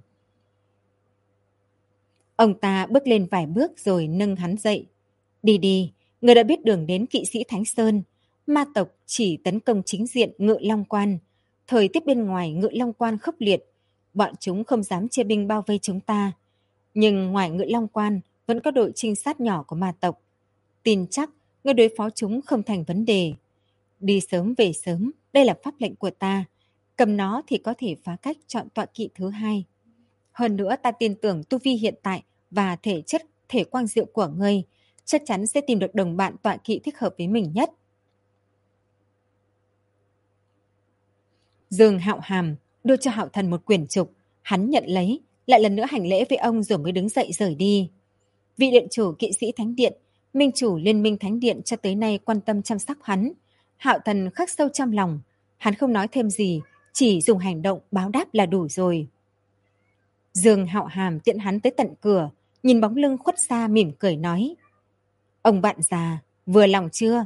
Ông ta bước lên vài bước rồi nâng hắn dậy. Đi đi, người đã biết đường đến kỵ sĩ Thánh Sơn. Ma tộc chỉ tấn công chính diện Ngự Long Quan. Thời tiết bên ngoài Ngự Long Quan khốc liệt. Bọn chúng không dám chia binh bao vây chúng ta. Nhưng ngoài Ngự Long Quan vẫn có đội trinh sát nhỏ của ma tộc. Tin chắc người đối phó chúng không thành vấn đề. Đi sớm về sớm, đây là pháp lệnh của ta. Cầm nó thì có thể phá cách chọn tọa kỵ thứ hai. Hơn nữa ta tin tưởng tu vi hiện tại và thể chất thể quang diệu của ngươi chắc chắn sẽ tìm được đồng bạn tọa kỵ thích hợp với mình nhất. Dương Hạo Hàm đưa cho Hạo Thần một quyển trục, hắn nhận lấy, lại lần nữa hành lễ với ông rồi mới đứng dậy rời đi. Vị điện chủ kỵ sĩ Thánh Điện, minh chủ Liên minh Thánh Điện cho tới nay quan tâm chăm sóc hắn. Hạo Thần khắc sâu trong lòng, hắn không nói thêm gì, chỉ dùng hành động báo đáp là đủ rồi. Dương Hạo Hàm tiện hắn tới tận cửa, nhìn bóng lưng khuất xa mỉm cười nói. Ông bạn già, vừa lòng chưa?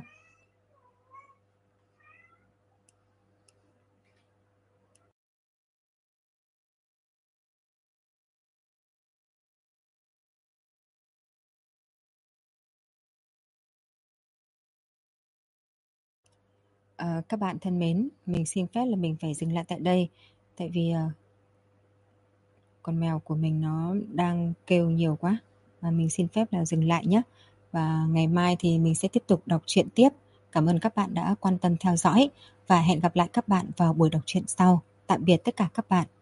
Các bạn thân mến, mình xin phép là mình phải dừng lại tại đây. Tại vì con mèo của mình nó đang kêu nhiều quá. Và mình xin phép là dừng lại nhé. Và ngày mai thì mình sẽ tiếp tục đọc truyện tiếp. Cảm ơn các bạn đã quan tâm theo dõi. Và hẹn gặp lại các bạn vào buổi đọc truyện sau. Tạm biệt tất cả các bạn.